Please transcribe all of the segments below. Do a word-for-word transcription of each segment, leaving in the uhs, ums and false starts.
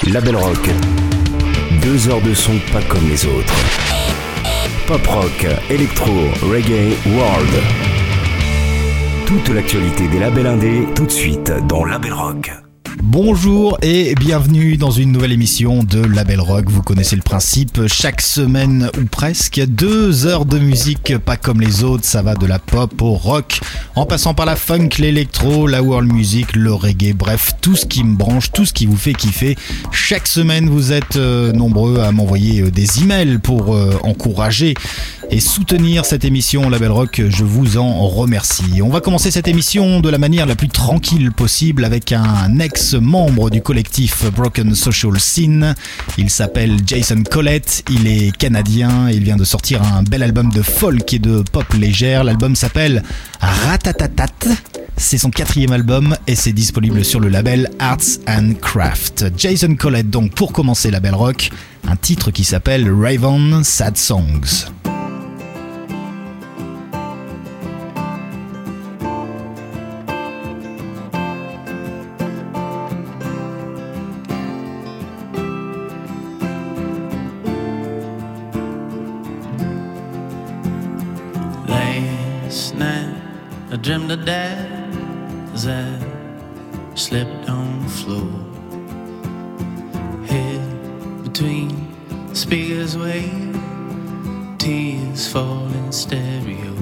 Label Rock. Deux heures de son pas comme les autres. Pop rock, électro, reggae, world. Toute l'actualité des labels indés, tout de suite dans Label Rock. Bonjour et bienvenue dans une nouvelle émission de Label Rock. Vous connaissez le principe, chaque semaine ou presque, deux heures de musique pas comme les autres. Ça va de la pop au rock, en passant par la funk, l'électro, la world music, le reggae, bref, tout ce qui me branche, tout ce qui vous fait kiffer. Chaque semaine, vous êtes euh, nombreux à m'envoyer euh, des emails pour euh, encourager et soutenir cette émission Label Rock. Je vous en remercie. On va commencer cette émission de la manière la plus tranquille possible avec un ex-membre du collectif Broken Social Scene. Il s'appelle Jason Collett, il est canadien, il vient de sortir un bel album de folk et de pop légère. L'album s'appelle Ratatatat. C'est son quatrième album et c'est disponible sur le label Arts and Craft. Jason Collett donc pour commencer Label Rock, un titre qui s'appelle Raven Sad Songs. I dreamed of dad as I slept on the floor, head between speakers wave, tears fall in stereo.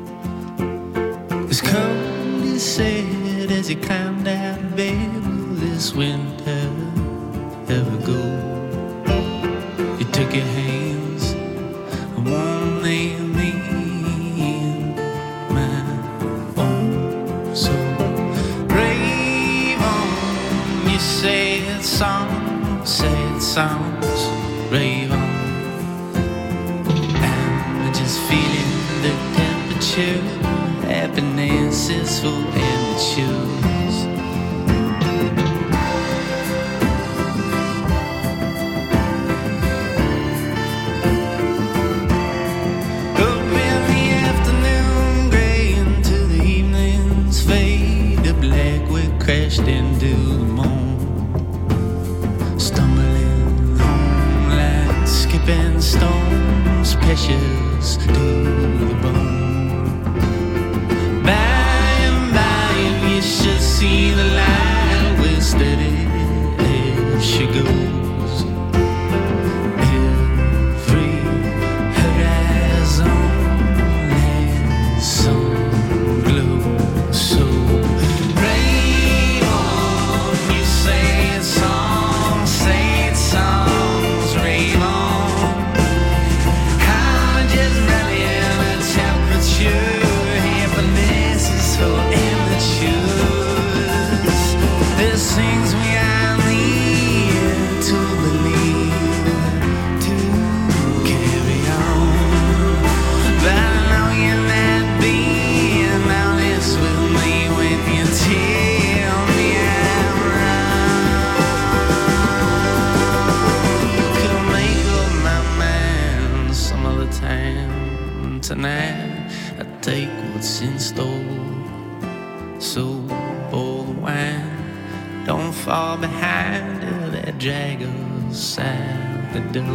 As cold as said as he climbed out of bed, will this winter ever go? You took your hands and warmed them in my own soul. Rave on, you sad songs, sad songs, rave on. I'm just feeling the temperature, happiness is for amateurs. Crashed into the moon, stumbling home like skipping stones, precious to the bone. By and by you should see the light with steady as she goes. Every horizon has some glow, so tonight I take what's in store. So pour the wine, don't fall behind till that drag us out the door.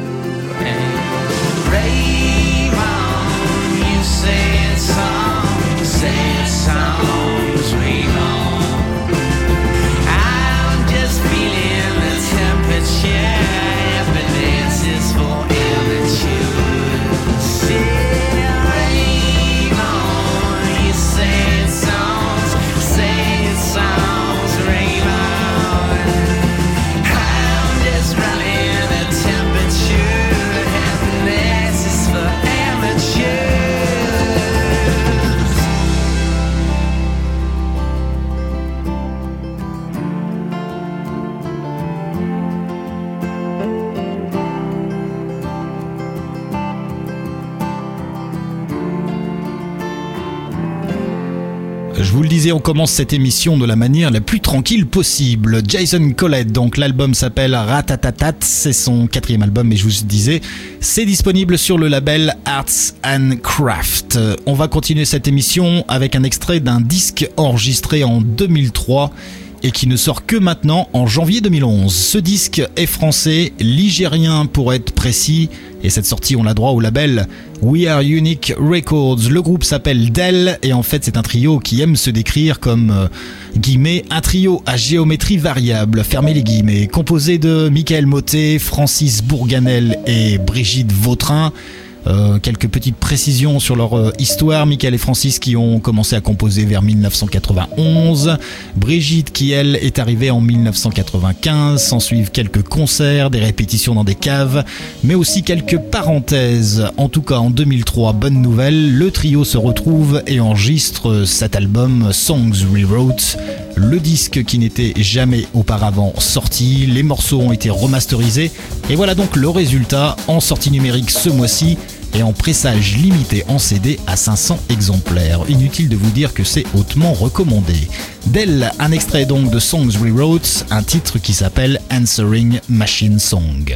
And rave on, you sad songs, sad songs, rave on. I'm just feeling the temperature, happiness is for amateurs. Je vous le disais, on commence cette émission de la manière la plus tranquille possible. Jason Collett, donc l'album s'appelle Ratatatat, c'est son quatrième album et je vous disais, c'est disponible sur le label Arts and Craft. On va continuer cette émission avec un extrait d'un disque enregistré en deux mille trois et qui ne sort que maintenant en janvier deux mille onze. Ce disque est français, ligérien pour être précis, et cette sortie on l'a droit au label We Are Unique Records. Le groupe s'appelle Del et en fait c'est un trio qui aime se décrire comme euh, guillemets un trio à géométrie variable, fermez les guillemets, composé de Michael Motet, Francis Bourganel et Brigitte Vautrin. Euh, quelques petites précisions sur leur euh, histoire. Michael et Francis qui ont commencé à composer vers dix-neuf cent quatre-vingt-onze. Brigitte qui elle est arrivée en dix-neuf cent quatre-vingt-quinze. S'en suivent quelques concerts, des répétitions dans des caves, mais aussi quelques parenthèses. En tout cas en deux mille trois, bonne nouvelle, le trio se retrouve et enregistre cet album Songs Rewrote. Le disque qui n'était jamais auparavant sorti, les morceaux ont été remasterisés et voilà donc le résultat en sortie numérique ce mois-ci et en pressage limité en C D à cinq cents exemplaires. Inutile de vous dire que c'est hautement recommandé. Del, un extrait donc de Songs Rewrote, un titre qui s'appelle Answering Machine Song.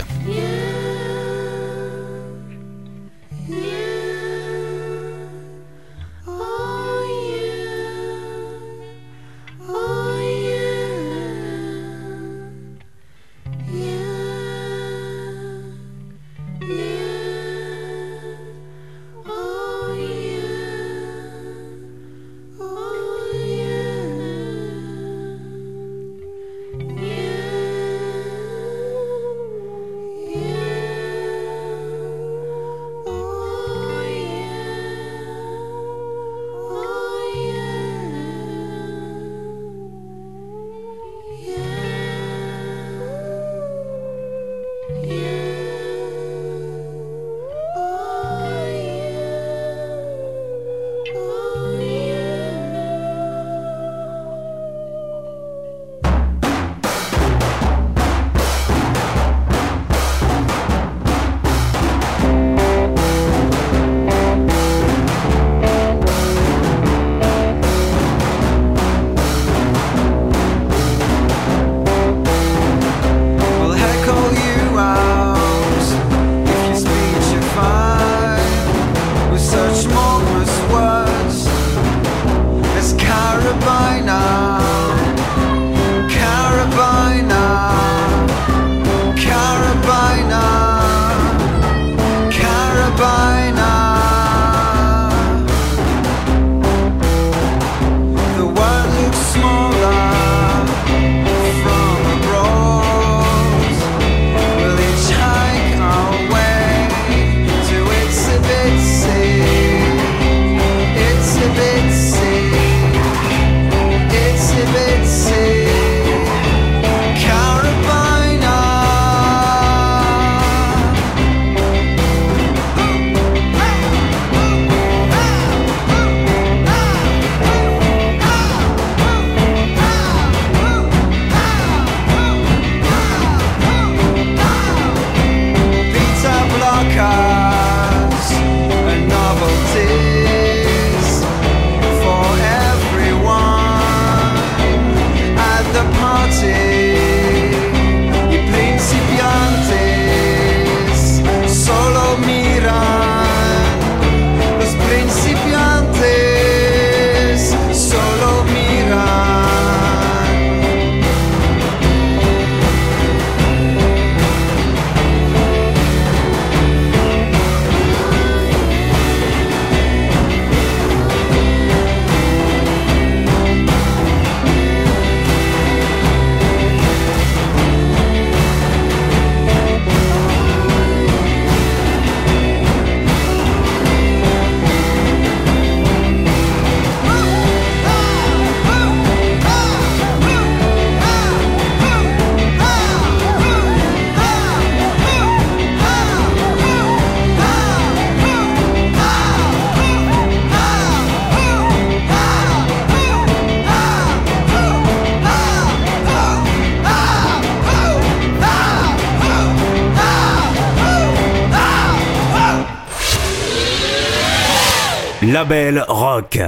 Label rock.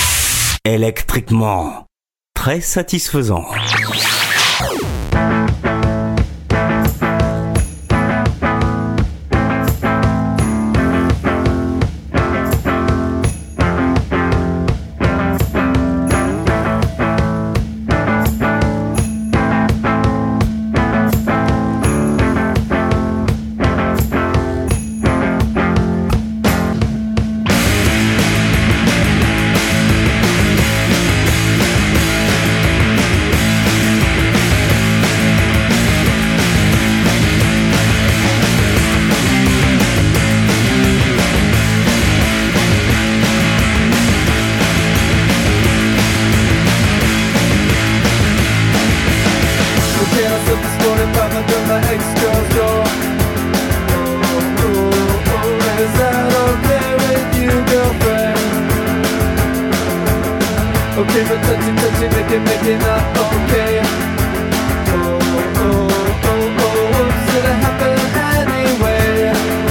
Électriquement très satisfaisant. touchy, touchy, make it, make it not okay. Oh, oh, oh, oh, oh, what's gonna happen anyway?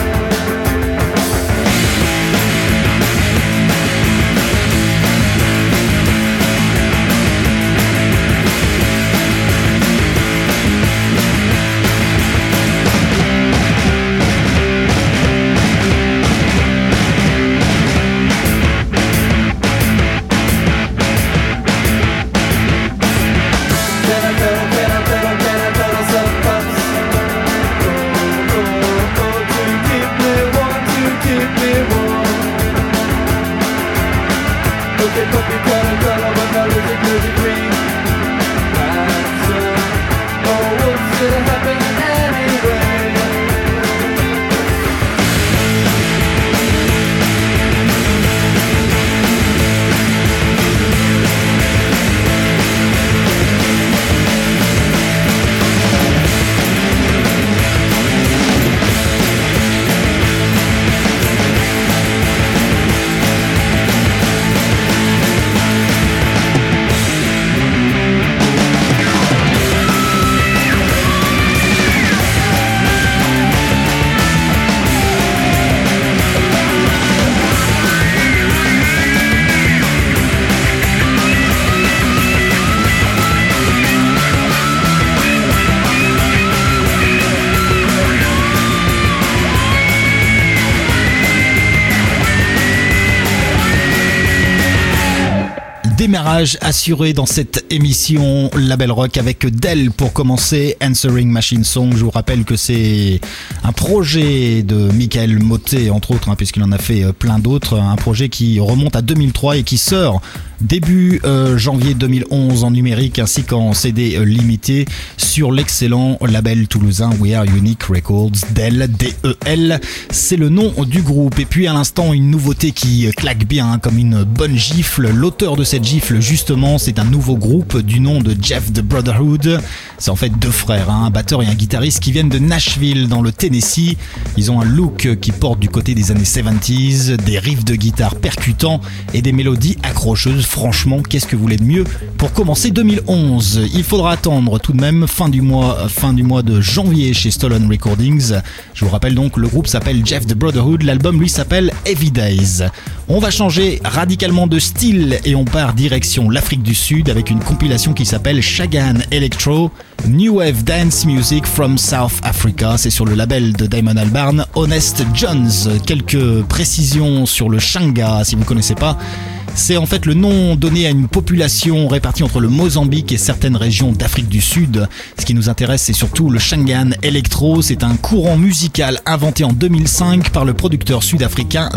Démarrage assuré dans cette émission Label Rock avec Del pour commencer, Answering Machine Song. Je vous rappelle que c'est un projet de Michael Motet entre autres, hein, puisqu'il en a fait plein d'autres, un projet qui remonte à deux mille trois et qui sort début euh, janvier deux mille onze en numérique ainsi qu'en C D limité sur l'excellent label toulousain We Are Unique Records. Del, D E L, c'est le nom du groupe. Et puis à l'instant, une nouveauté qui claque bien hein, comme une bonne gifle. L'auteur de cette gifle justement, c'est un nouveau groupe du nom de Jeff the Brotherhood. C'est en fait deux frères, hein, un batteur et un guitariste qui viennent de Nashville dans le Tennessee. Ils ont un look qui porte du côté des années soixante-dix, des riffs de guitare percutants et des mélodies accrocheuses. Franchement, qu'est-ce que vous voulez de mieux pour commencer deux mille onze? Il faudra attendre tout de même fin du mois, fin du mois de janvier chez Stolen Recordings. Je vous rappelle donc, le groupe s'appelle Jeff the Brotherhood, l'album lui s'appelle Heavy Days. On va changer radicalement de style et on part direction l'Afrique du Sud avec une compilation qui s'appelle Shagan Electro, New Wave Dance Music from South Africa. C'est sur le label de Damon Albarn, Honest Jones. Quelques précisions sur le Shanga, si vous ne connaissez pas. C'est en fait le nom donné à une population répartie entre le Mozambique et certaines régions d'Afrique du Sud. Ce qui nous intéresse, c'est surtout le Shangaan Electro. C'est un courant musical inventé en deux mille cinq par le producteur sud-africain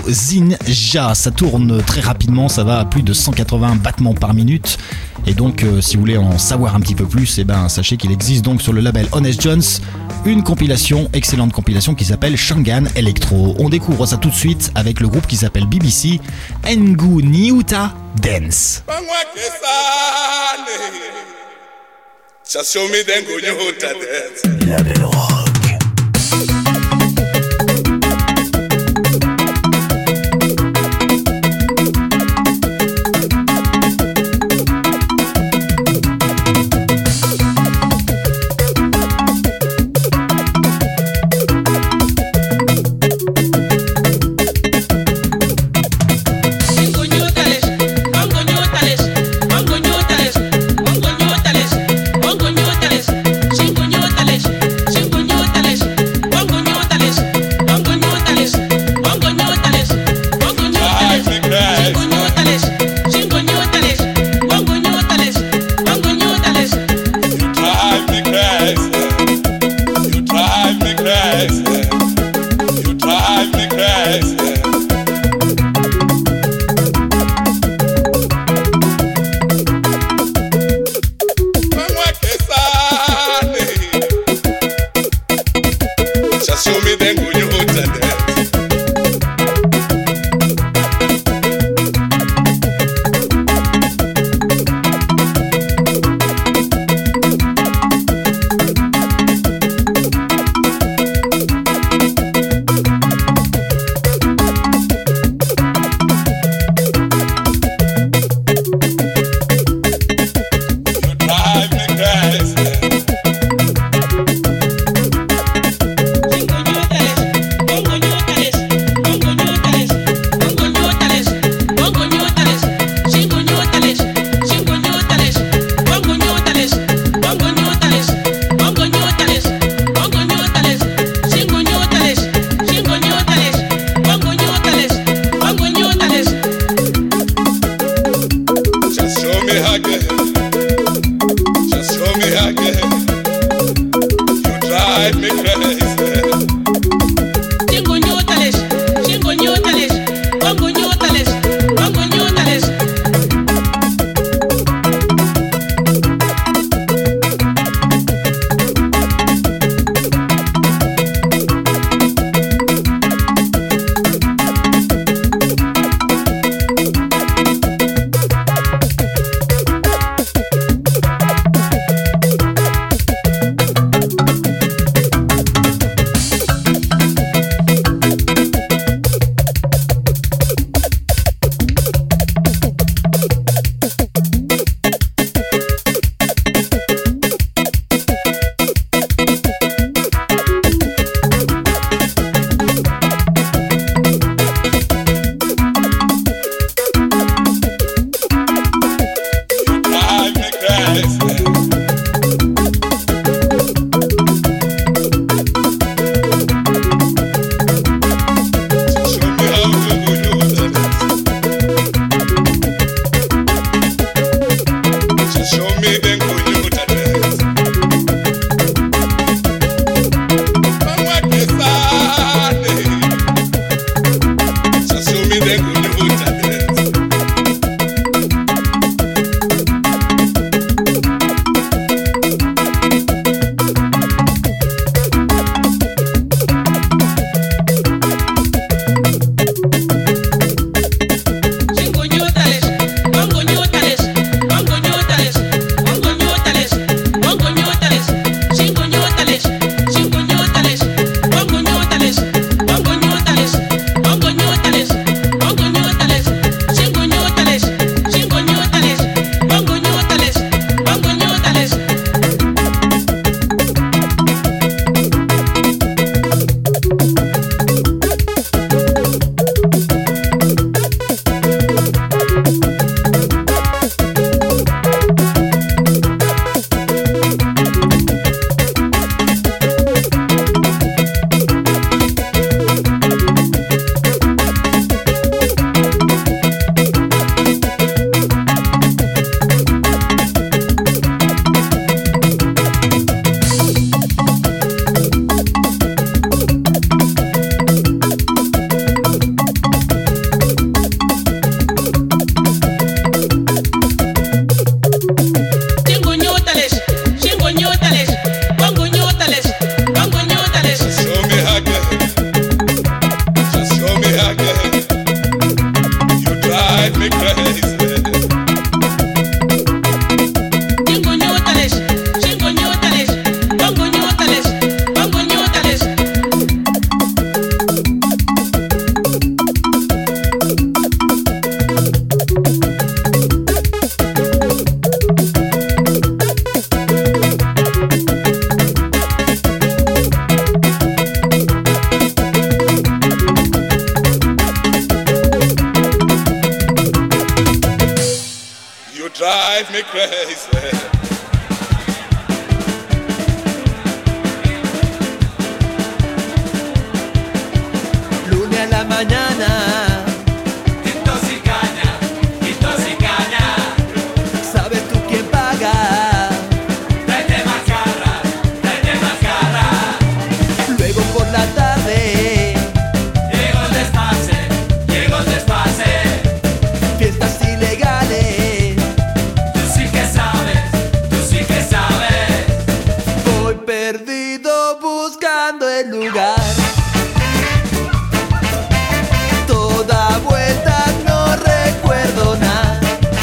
Nozinja. Ça tourne très rapidement, ça va à plus de cent quatre-vingts battements par minute. Et donc, euh, si vous voulez en savoir un petit peu plus, eh ben, sachez qu'il existe donc sur le label Honest Jones une compilation, excellente compilation qui s'appelle Shangaan Electro. On découvre ça tout de suite avec le groupe qui s'appelle B B C, Ngu Nyuta Dance. Label Rock. Shingo drive me crazy. Lunes a la mañana, intoxicaña, intoxicaña. ¿sabes tú quién paga? Tráete más garra, tráete más garra. Luego por la tarde, Llego el desfase, llego el desfase. fiestas ilegales. Tú sí que sabes, tú sí que sabes. Voy perdido buscando el lugar. Toda vuelta no recuerdo nada.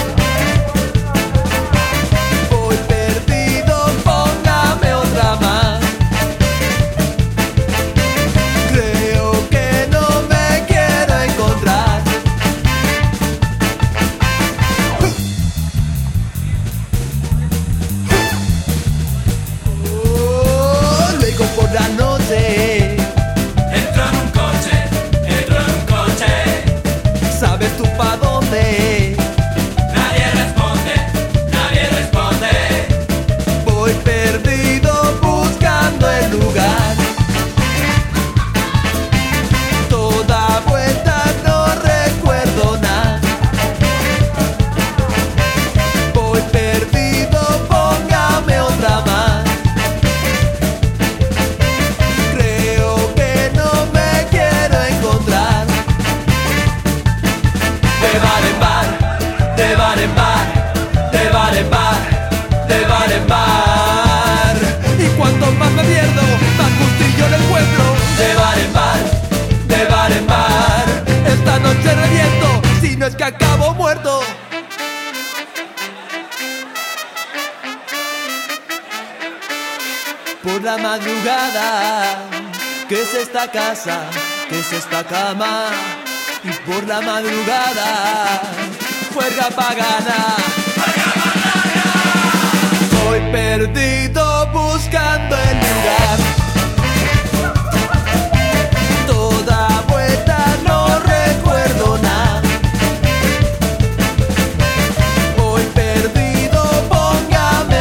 Voy perdido, póngame otra más. Creo que no me quiero encontrar. Oh, luego por la noche, Entro en un coche, entro en un coche. ¿sabes tú pa' dónde? Nadie responde, nadie responde. Voy perdido buscando el lugar. Toda vuelta no recuerdo nada. Voy perdido, póngame otra más. Creo que no me quiero encontrar. De bar en bar, de bar en bar, de bar en bar, de bar en bar. Y cuanto más me pierdo, más gustillo le encuentro. De bar en bar, de bar en bar. Esta noche reviento, si no es que acabo muerto. Por la madrugada, ¿qué es esta casa? ¿Qué es esta cama? Y por la madrugada, juerga pagana. Voy perdido buscando el lugar. Toda vuelta no recuerdo nada. Voy perdido, póngame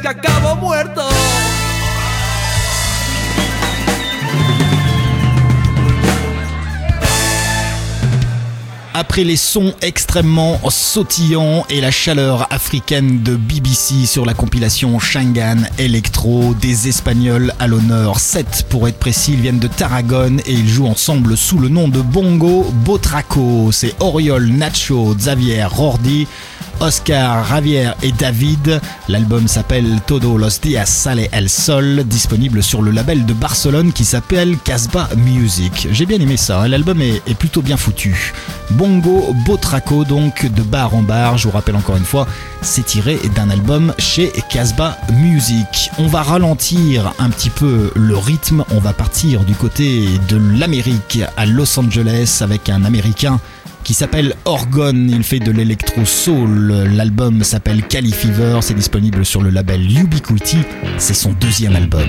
que acabo muerto. Après les sons extrêmement sautillants et la chaleur africaine de B B C sur la compilation Shangan Electro, des Espagnols à l'honneur, sept pour être précis, ils viennent de Tarragone et ils jouent ensemble sous le nom de Bongo Botraco. C'est Oriol, Nacho, Xavier, Rordi, Oscar, Javier et David. L'album s'appelle Todos los días sale el sol, disponible sur le label de Barcelone qui s'appelle Casbah Music. J'ai bien aimé ça, hein, l'album est, est plutôt bien foutu. Bongo Botraco, donc de bar en bar, je vous rappelle encore une fois, c'est tiré d'un album chez Casbah Music. On va ralentir un petit peu le rythme, on va partir du côté de l'Amérique à Los Angeles avec un Américain qui s'appelle Orgone, il fait de l'électro-soul, l'album s'appelle Cali Fever, c'est disponible sur le label Ubiquity, c'est son deuxième album.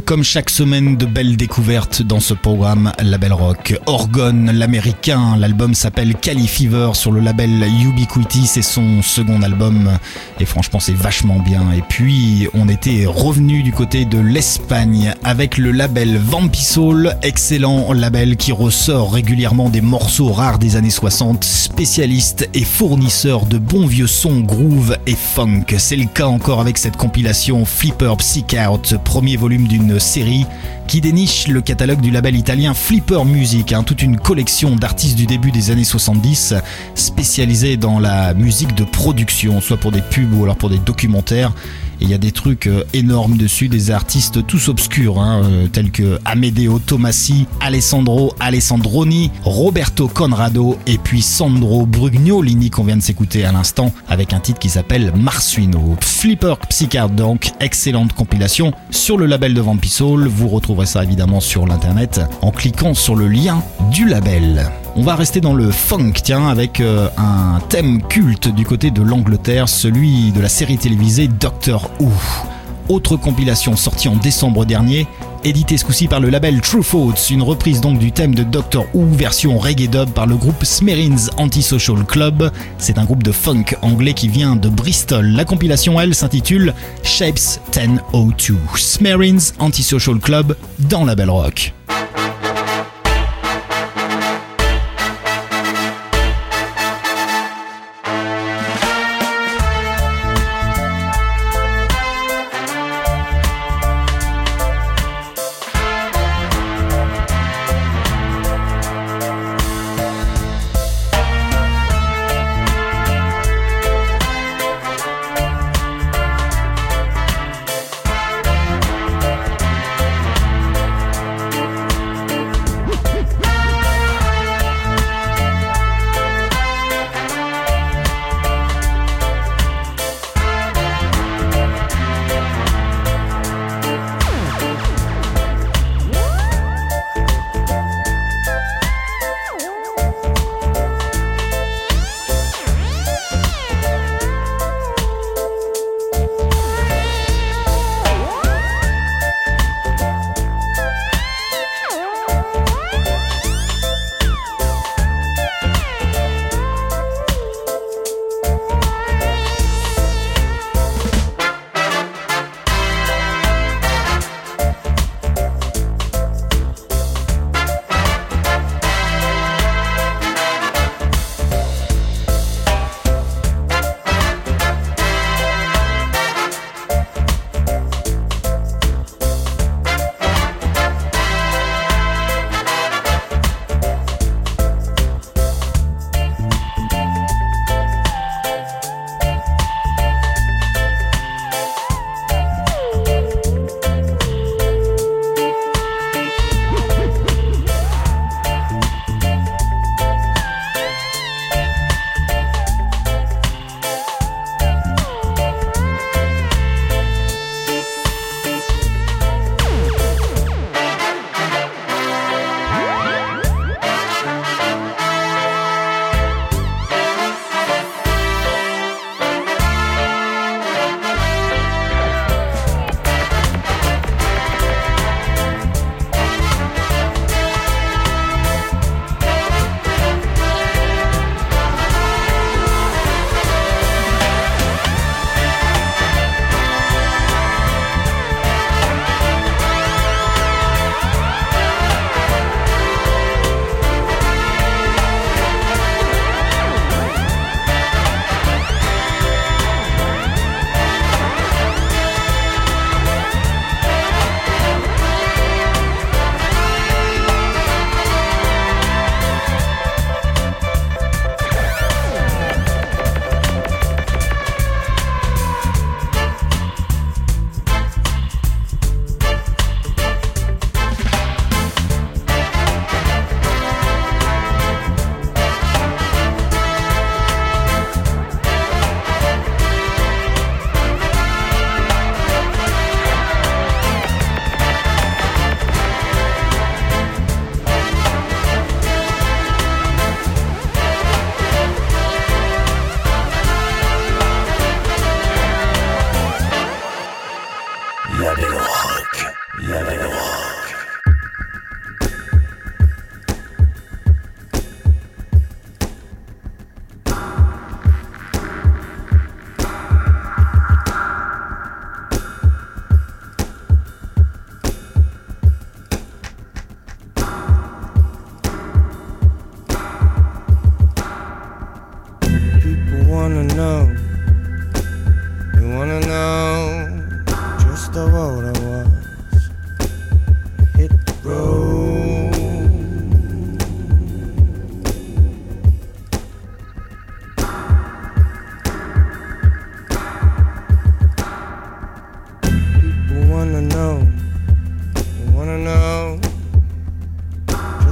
comme chaque semaine, de belles découvertes dans ce programme Label Rock. Orgone, l'américain, l'album s'appelle Cali Fever sur le label Ubiquity, c'est son second album et franchement c'est vachement bien. Et puis on était revenu du côté de l'Espagne avec le label Vampisoul, excellent label qui ressort régulièrement des morceaux rares des années soixante, spécialiste et fournisseur de bons vieux sons groove et funk. C'est le cas encore avec cette compilation Flipper Psych Out, premier volume d'une série qui déniche le catalogue du label italien Flipper Music, hein, toute une collection d'artistes du début des années soixante-dix spécialisés dans la musique de production, soit pour des pubs ou alors pour des documentaires. Et il y a des trucs euh, énormes dessus, des artistes tous obscurs, hein, euh, tels que Amedeo Tomassi, Alessandro Alessandroni, Roberto Conrado et puis Sandro Brugnolini qu'on vient de s'écouter à l'instant avec un titre qui s'appelle Marsuino. Flipper Psychard donc, excellente compilation sur le label de Vampisoul. Vous retrouverez ça évidemment sur l'internet en cliquant sur le lien du label. On va rester dans le funk, tiens, avec euh, un thème culte du côté de l'Angleterre, celui de la série télévisée Doctor Who. Autre compilation sortie en décembre dernier, éditée ce coup-ci par le label True Thoughts, une reprise donc du thème de Doctor Who version reggae dub par le groupe Smerins Antisocial Club. C'est un groupe de funk anglais qui vient de Bristol. La compilation, elle, s'intitule Shapes dix oh deux. Smerins Antisocial Club dans Label Rock.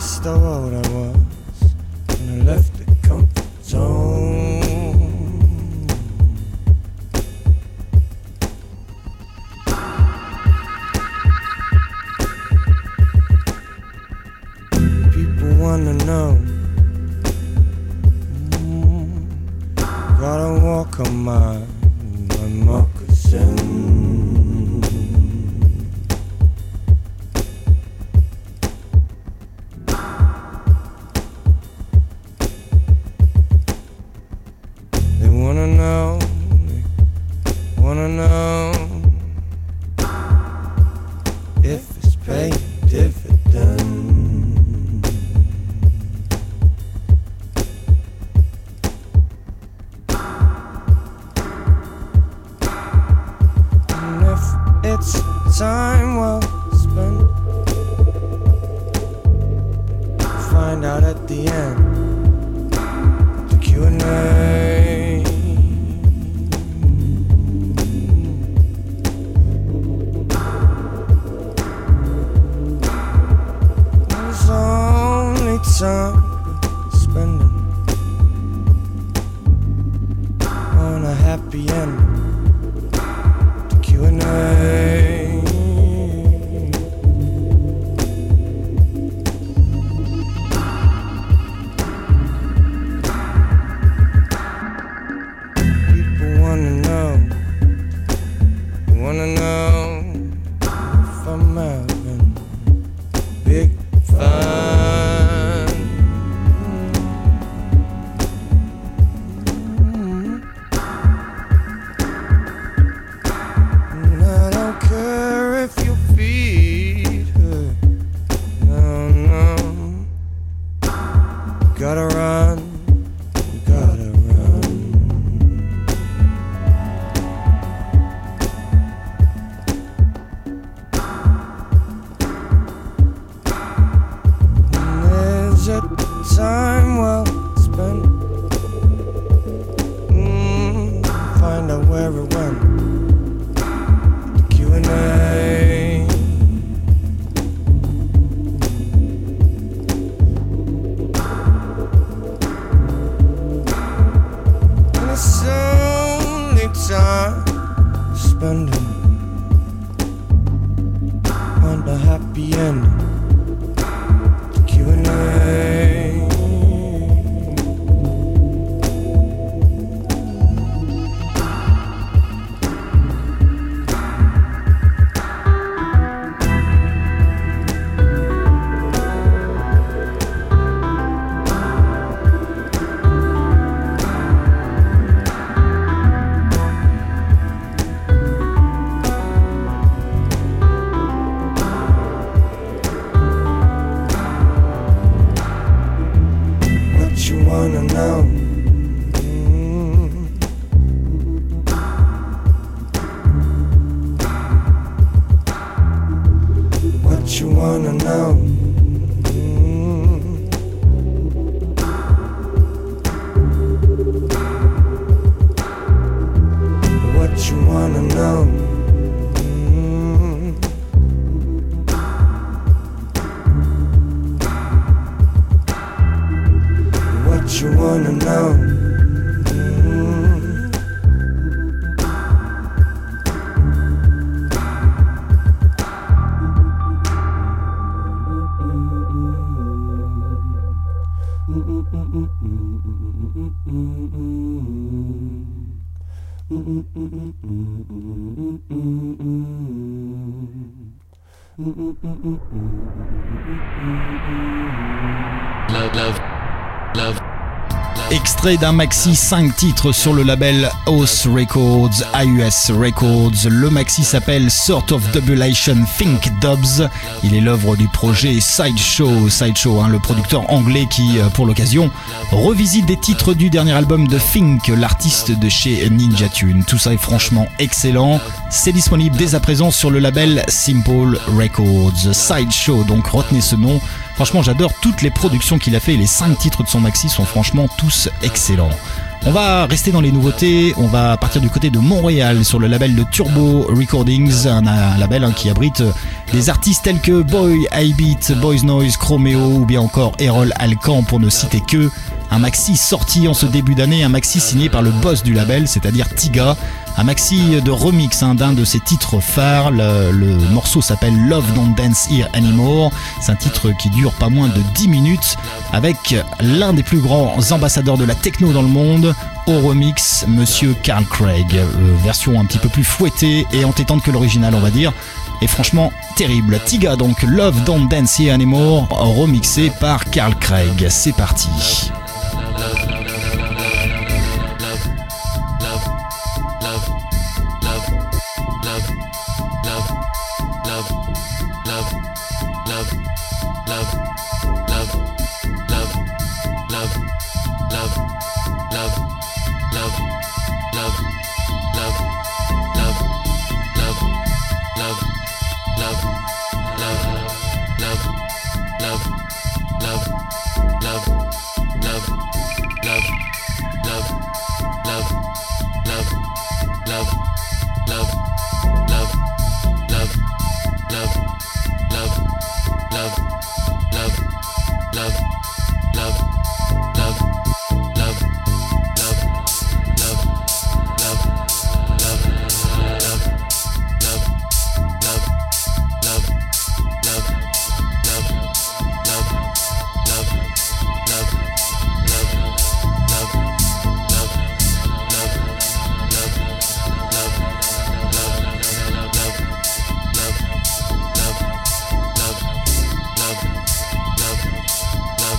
just the what I was when I left the comfort zone. People wanna know, mm, gotta walk on my, my moccasin. Wanna know, wanna know if it's paying dividend. And if it's time well spent, find out at the end, the Q and A. Time spending on a happy ending, the Q and A. People wanna know, wanna know if I'm having big fun. Gotta run, gotta run. And is it time well spent? Mm, find out where it went, the Q and A. It's only time spending on the happy ending, the Q and A. Wanna know, mm. What you wanna know, mm. What you wanna know, mm. What you wanna know, mm. Love, love, love. Extrait d'un maxi cinq titres sur le label House Records, A U S Records. Le maxi s'appelle Sort of Dubulation Think Dubs. Il est l'œuvre du projet Sideshow, Sideshow, hein, le producteur anglais qui, pour l'occasion, revisite des titres du dernier album de Think, l'artiste de chez Ninja Tune. Tout ça est franchement excellent. C'est disponible dès à présent sur le label Simple Records. Sideshow, donc retenez ce nom. Franchement, j'adore toutes les productions qu'il a fait et les cinq titres de son maxi sont franchement tous excellents. On va rester dans les nouveautés, on va partir du côté de Montréal sur le label de Turbo Recordings, un, un label hein, qui abrite des artistes tels que Boy I-Beat, Boys Noise, Chromeo ou bien encore Errol Alcan pour ne citer que. Un maxi sorti en ce début d'année, un maxi signé par le boss du label, c'est-à-dire Tiga. Un maxi de remix hein, d'un de ses titres phares. Le, le morceau s'appelle Love Don't Dance Here Anymore. C'est un titre qui dure pas moins de dix minutes avec l'un des plus grands ambassadeurs de la techno dans le monde au remix, Monsieur Carl Craig. Euh, version un petit peu plus fouettée et entêtante que l'original, on va dire. Et franchement, terrible. Tiga donc, Love Don't Dance Here Anymore, remixé par Carl Craig. C'est parti. Love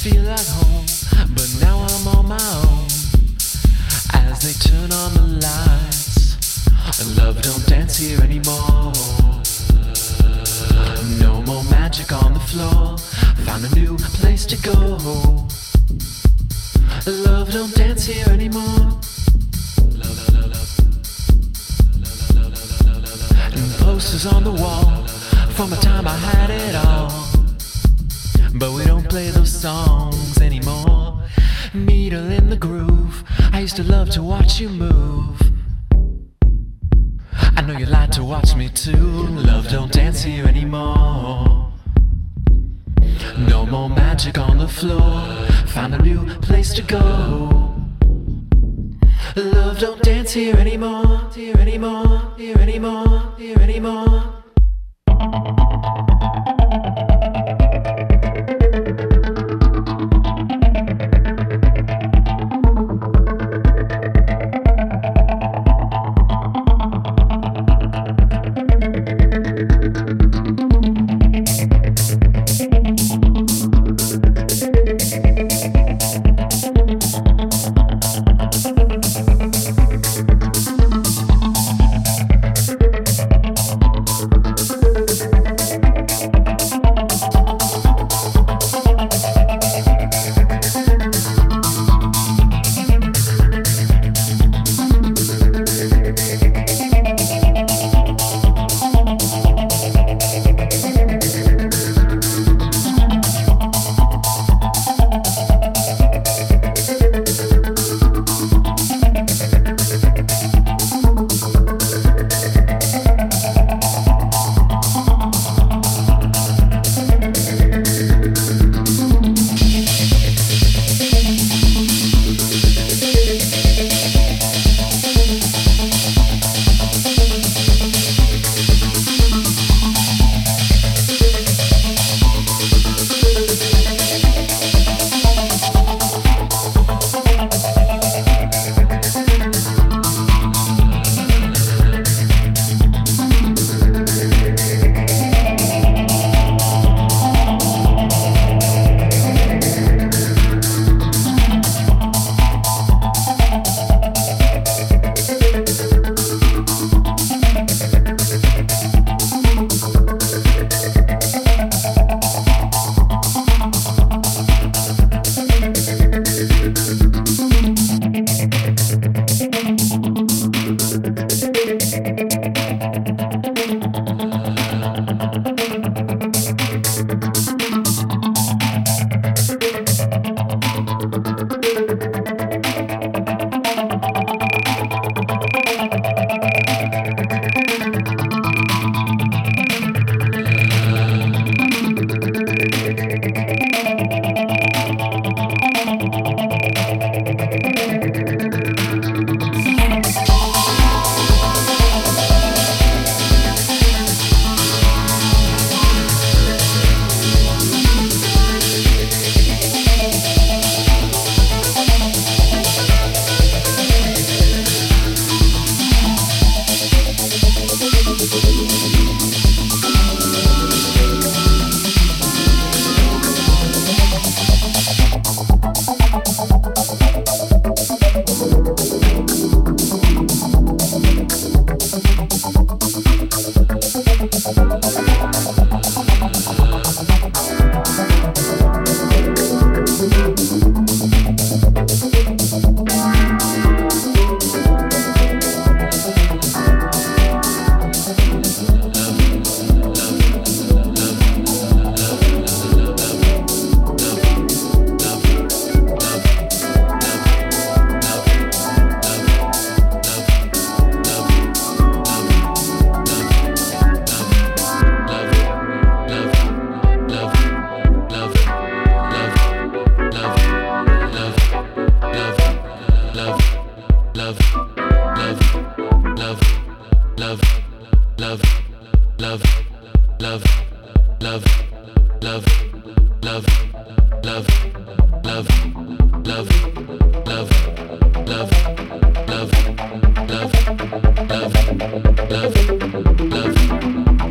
feel like home, but now I'm on my own. As they turn on the lights, and love don't dance here anymore. No more magic on the floor, found a new place to go. Love don't dance here anymore. And posters on the wall from a time I had it all, but we don't play those songs anymore. Needle in the groove, I used to love to watch you move. I know you like to watch me too. Love don't dance here anymore. No more magic on the floor, found a new place to go. Love don't dance here anymore, here anymore, here anymore, here anymore.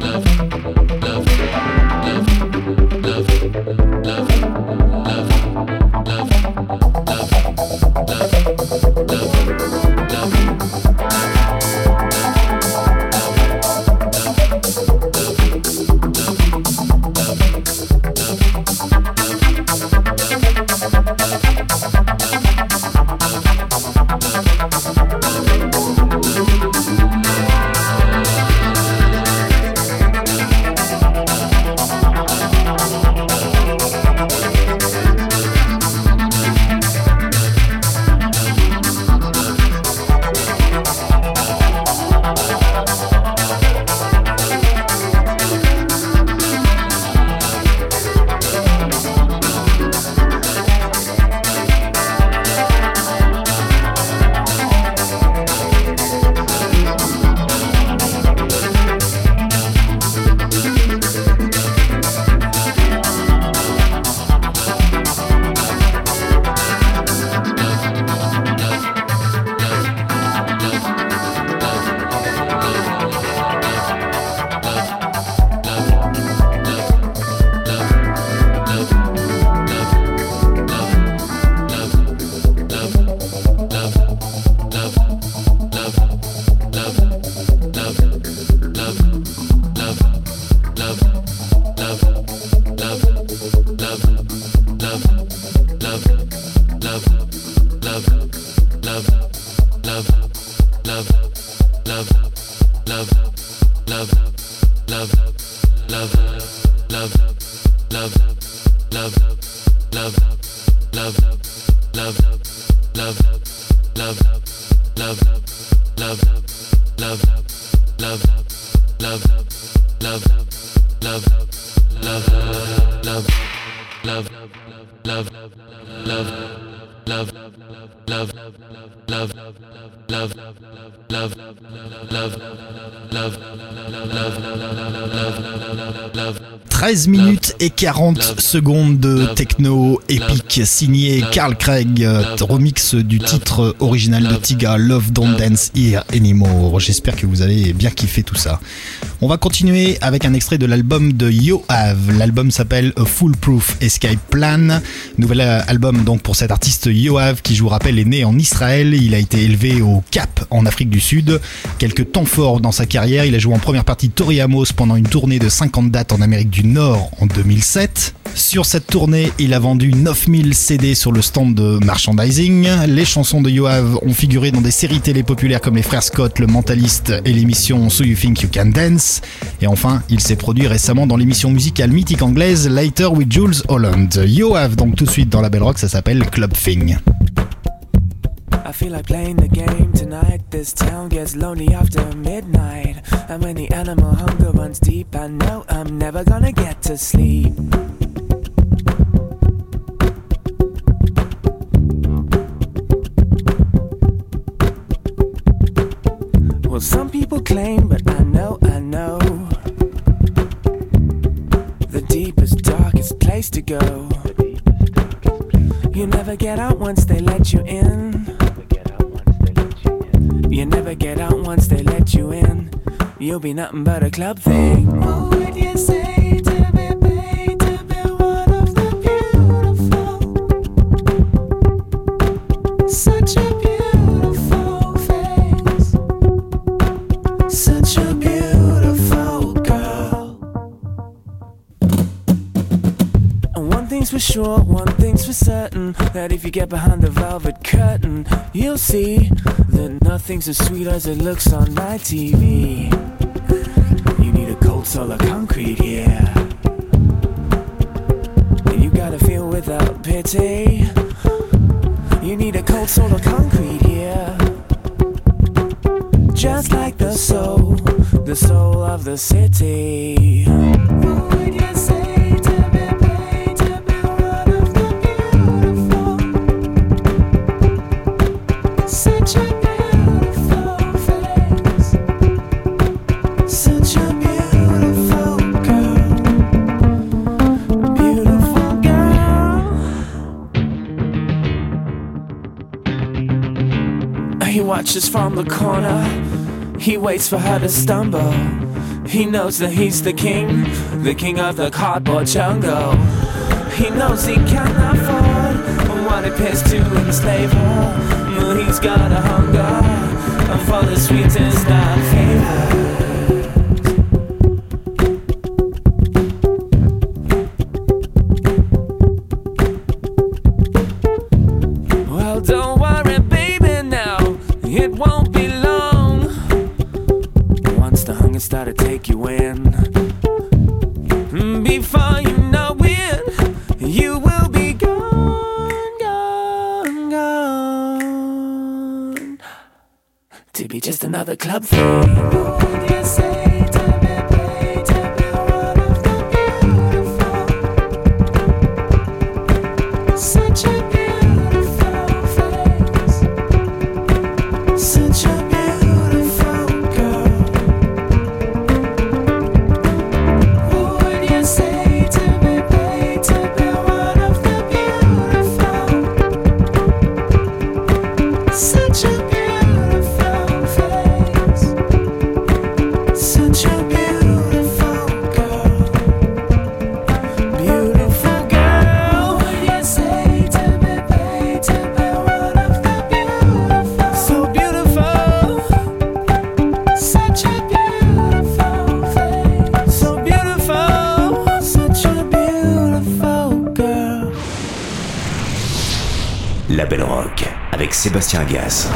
love, love, love, love. treize minutes et quarante secondes de techno épique signé Carl Craig, remix du titre original de Tiga, Love Don't Dance Here Anymore. J'espère que vous avez bien kiffé tout ça. On va continuer avec un extrait de l'album de Yoav. L'album s'appelle A Foolproof Escape Plan. Nouvel album donc pour cet artiste Yoav qui, je vous rappelle, est né en Israël. Il a été élevé au Cap en Afrique du Sud. Quelques temps forts dans sa carrière. Il a joué en première partie de Tori Amos pendant une tournée de cinquante dates en Amérique du Nord en deux mille sept. Sur cette tournée, il a vendu neuf mille C D sur le stand de merchandising. Les chansons de Yoav ont figuré dans des séries télé populaires comme Les Frères Scott, Le Mentaliste et l'émission So You Think You Can Dance. Et enfin, il s'est produit récemment dans l'émission musicale mythique anglaise Later with Jules Holland. Yoav, donc tout de suite dans la Belle Rock, ça s'appelle Club Thing. I feel like playing the game tonight. This town gets lonely after midnight. And when the animal hunger runs deep, I know I'm never gonna get to sleep. Well, some people claim, but I know, I know the deepest, darkest place to go. You never get out once they let you in. You never get out once they let you in. You'll be nothing but a club thing. What would you say to be paid to be one of the beautiful? Such a beautiful face. Such a beautiful girl. And one thing's for sure, one thing's for certain, that if you get behind the velvet curtain, you'll see that nothing's as sweet as it looks on my T V. You need a cold solid concrete, yeah. And you gotta feel without pity. You need a cold solid concrete, yeah. Just like the soul, the soul of the city. What would you say to be paid to be one of the beautiful? Such a watches from the corner. He waits for her to stumble. He knows that he's the king, the king of the cardboard jungle. He knows he can't afford what it pays to enslave her. He's got a hunger for the sweetest of flavors. Well, don't worry, baby, now it won't be long. Once the hunger started to take you in, before you know it, you will be gone, gone, gone, to be just another club thing. What would you say to be paid to be one of the beautiful? Such a such a beautiful girl. What would you say to be paid to be one of the beautiful? Such a beautiful face. Such a beautiful girl. Beautiful girl. What would you say to be La Belle Rock avec Sébastien Agas.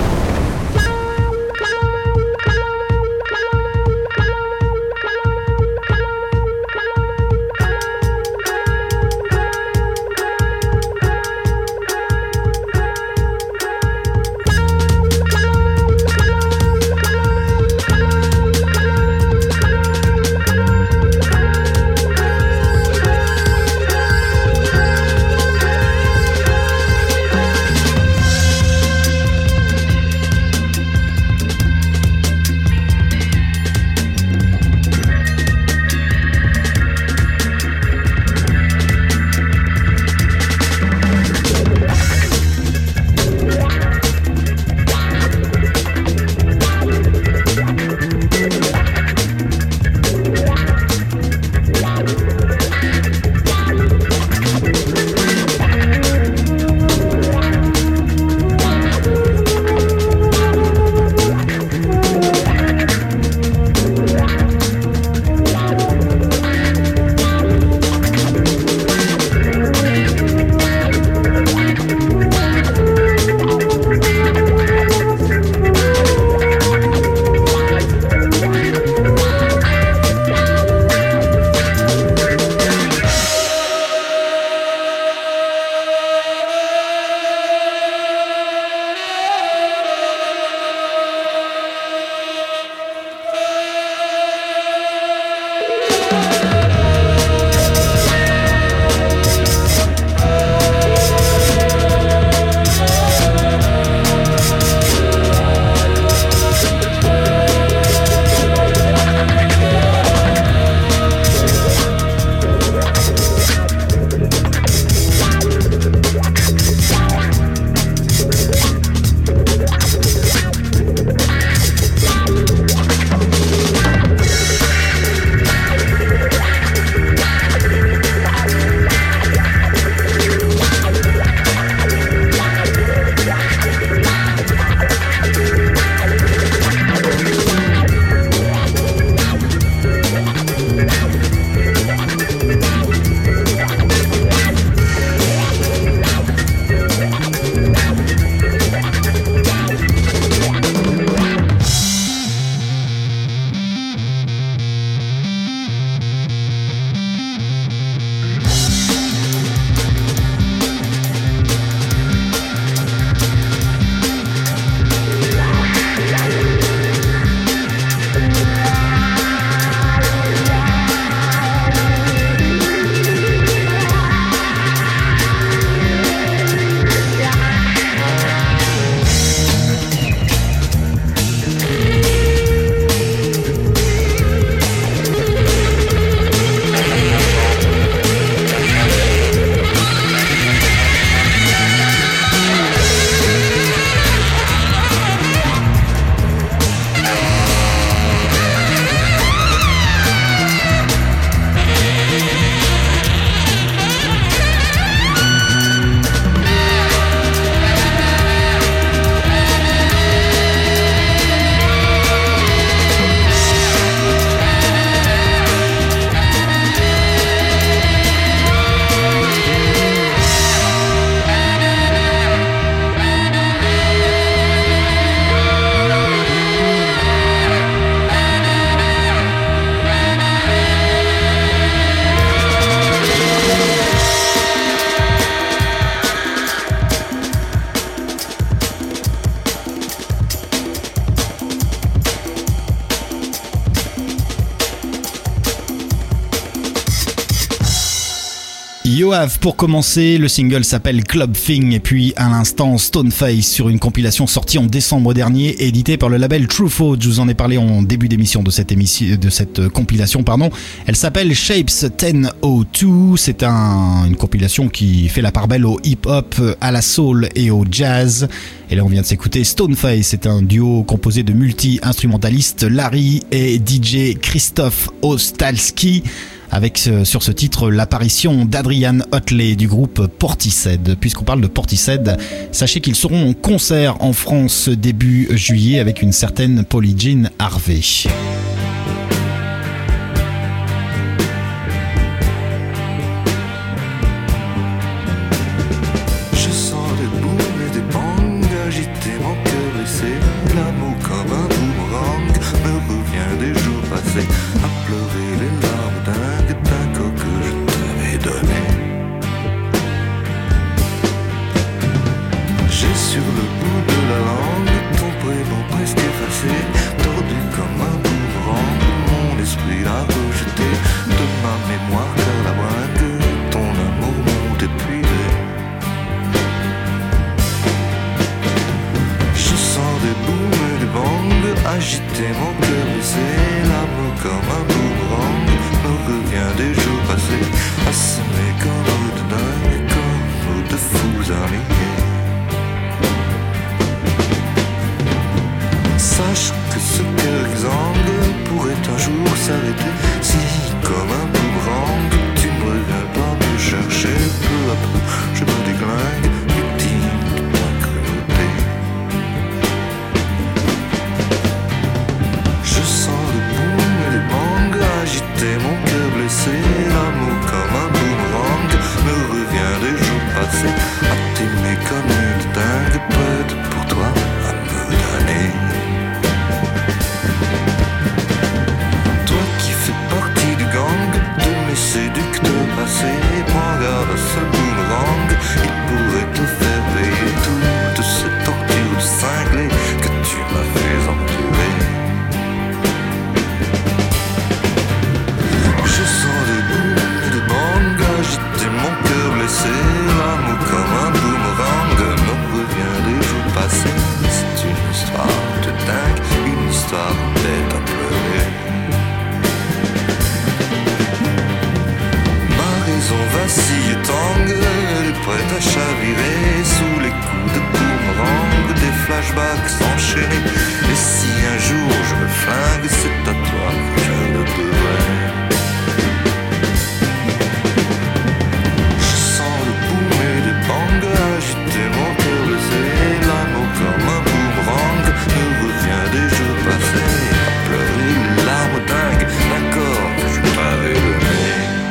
Yoav pour commencer, le single s'appelle Club Thing et puis à l'instant Stoneface sur une compilation sortie en décembre dernier éditée par le label True Fault. Je vous en ai parlé en début d'émission de cette émission, de cette compilation pardon. Elle s'appelle Shapes dix oh deux. C'est un, une compilation qui fait la part belle au hip-hop, à la soul et au jazz. Et là on vient de s'écouter Stoneface, c'est un duo composé de multi-instrumentalistes Larry et D J Christophe Ostalski. Avec euh, sur ce titre l'apparition d'Adrian Otley du groupe Portishead. Puisqu'on parle de Portishead, sachez qu'ils seront en concert en France début juillet avec une certaine Polly Jean Harvey. Je sens le boom agiter mon cœur blessé. L'amour comme un boomerang me revient des jours passés, assommé comme de dingue, comme de fous alignés. Sache que ce cœur exsangue pourrait un jour s'arrêter si, comme un boomerang, tu ne reviens pas me chercher. Peu à peu, je me déglingue, victime de ta cruauté. Je sens le boom et les bangs agiter mon cœur blessé. L'amour comme un boomerang me revient des jours passés, à t'aimer comme une dingue, prête pour toi à me damner. Toi qui fais partie du gang de mes séducteurs passés, prends garde à ce boomerang, il pourrait te faire payer toute cette torture de cinglé que tu m'as fait endurer. Je sens des booms et des bangs agiter mon cœur blessé. L'amour comme un boomerang me revient des jours passés. C'est une histoire de dingue, une histoire d'être à pleurer. Ma raison vacille et tangue, elle est prête à chavirer sous les coups de boomerang, des flashbacks enchaînés. Et si un jour je me flingue, c'est à toi que je le devrais. Je sens le boom et les bangs agiter mon cœur blessé. L'amour comme un boomerang me revient des jours passés, à pleurer les larmes dingues d'un corps que je t'avais donné.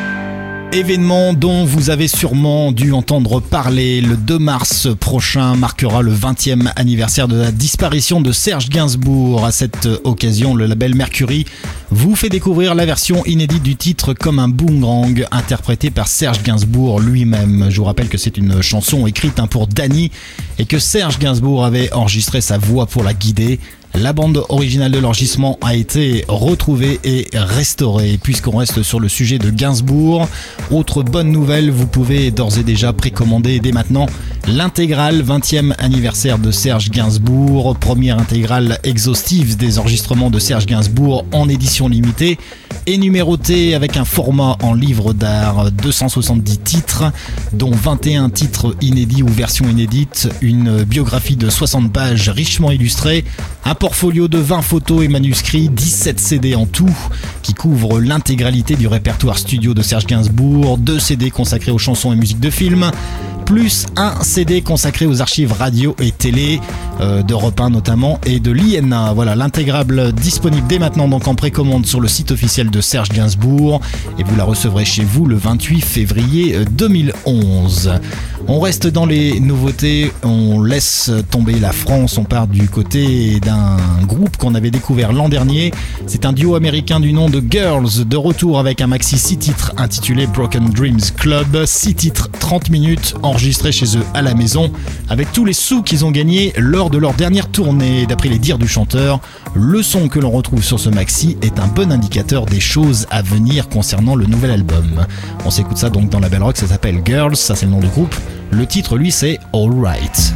Événement dont vous avez sûrement dû entendre parler, le deux mars prochain marquera le vingtième anniversaire de la disparition de Serge Gainsbourg. À cette occasion, le label Mercury vous fait découvrir la version inédite du titre Comme un boomerang, interprété par Serge Gainsbourg lui-même. Je vous rappelle que c'est une chanson écrite pour Danny et que Serge Gainsbourg avait enregistré sa voix pour la guider. La bande originale de l'enregistrement a été retrouvée et restaurée. Puisqu'on reste sur le sujet de Gainsbourg, autre bonne nouvelle, vous pouvez d'ores et déjà précommander dès maintenant l'intégrale vingtième anniversaire de Serge Gainsbourg, première intégrale exhaustive des enregistrements de Serge Gainsbourg en édition limitée et numérotée avec un format en livre d'art, deux cent soixante-dix titres, dont vingt et un titres inédits ou versions inédites, une biographie de soixante pages richement illustrée, un portfolio de vingt photos et manuscrits, dix-sept C D en tout, qui couvrent l'intégralité du répertoire studio de Serge Gainsbourg, deux C D consacrés aux chansons et musiques de films, plus un C D consacré aux archives radio et télé, euh, d'Europe un notamment, et de l'I N A. Voilà, l'intégrale disponible dès maintenant donc en précommande sur le site officiel de Serge Gainsbourg, et vous la recevrez chez vous le vingt-huit février deux mille onze. On reste dans les nouveautés, on laisse tomber la France, on part du côté d'un groupe qu'on avait découvert l'an dernier. C'est un duo américain du nom de Girls, de retour avec un maxi six titres intitulé Broken Dreams Club, six titres trente minutes enregistrés chez eux à la maison, avec tous les sous qu'ils ont gagnés lors de leur dernière tournée. D'après les dires du chanteur, le son que l'on retrouve sur ce maxi est un bon indicateur des choses à venir concernant le nouvel album. On s'écoute ça donc dans la Belle Rock, ça s'appelle Girls, ça c'est le nom du groupe. Le titre lui c'est All Right.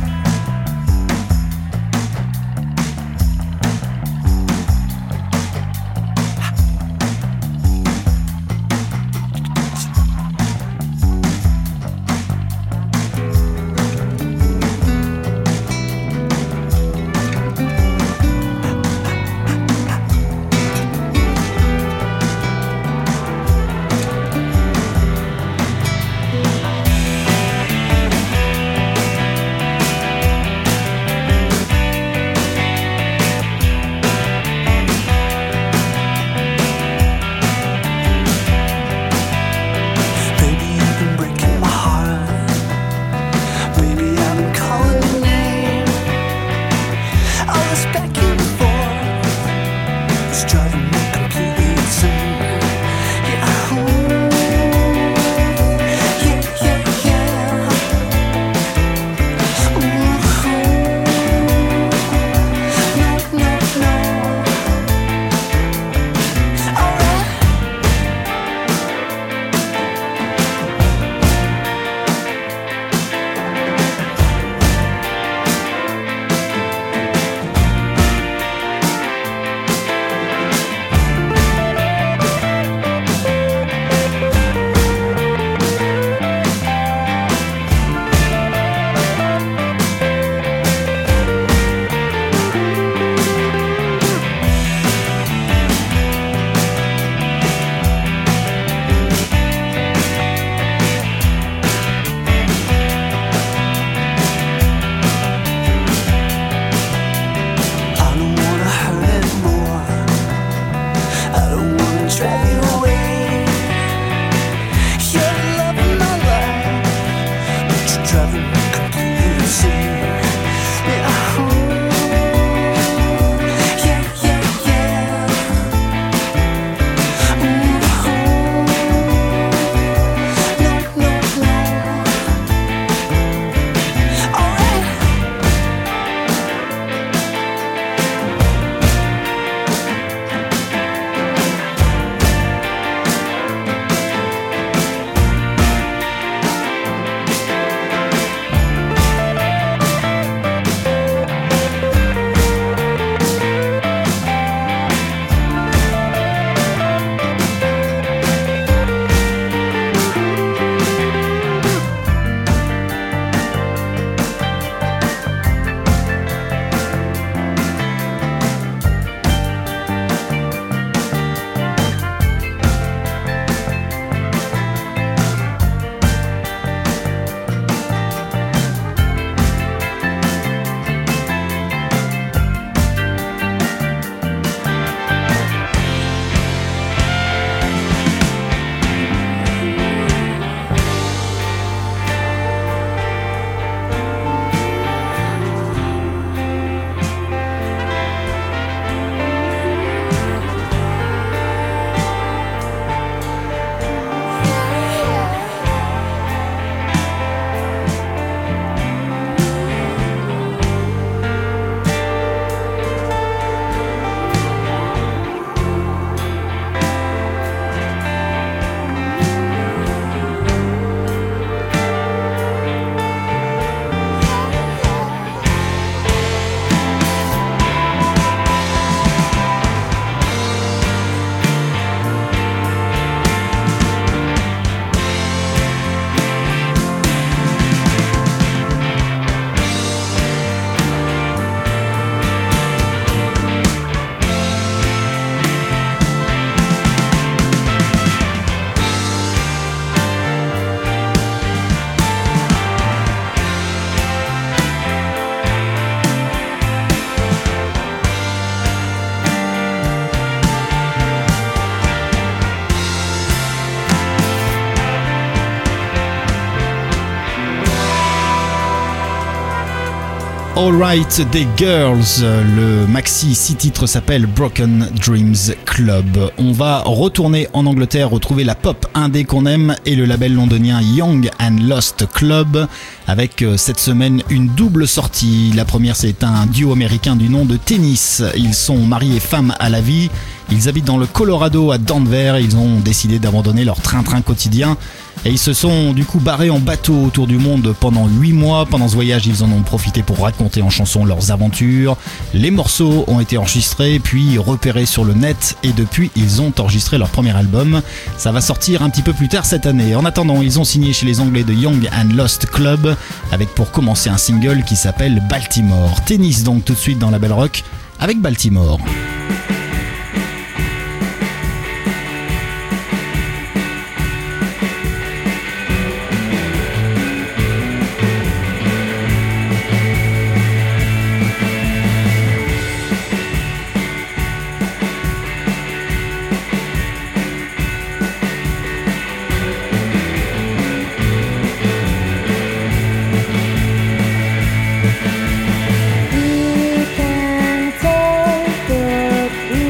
All Alright des Girls, le maxi six titres s'appelle Broken Dreams Club. On va retourner en Angleterre, retrouver la pop indé qu'on aime et le label londonien Young and Lost Club avec cette semaine une double sortie. La première, c'est un duo américain du nom de Tennis. Ils sont mariés femme à la vie. Ils habitent dans le Colorado à Denver. Ils ont décidé d'abandonner leur train-train quotidien et ils se sont du coup barrés en bateau autour du monde pendant huit mois. Pendant ce voyage, ils en ont profité pour raconter en chansons leurs aventures. Les morceaux ont été enregistrés puis repérés sur le net et depuis, ils ont enregistré leur premier album. Ça va sortir un petit peu plus tard cette année. En attendant, ils ont signé chez les Anglais de Young and Lost Club avec pour commencer un single qui s'appelle Baltimore. Tennis donc tout de suite dans la Belle Rock avec Baltimore. You can take it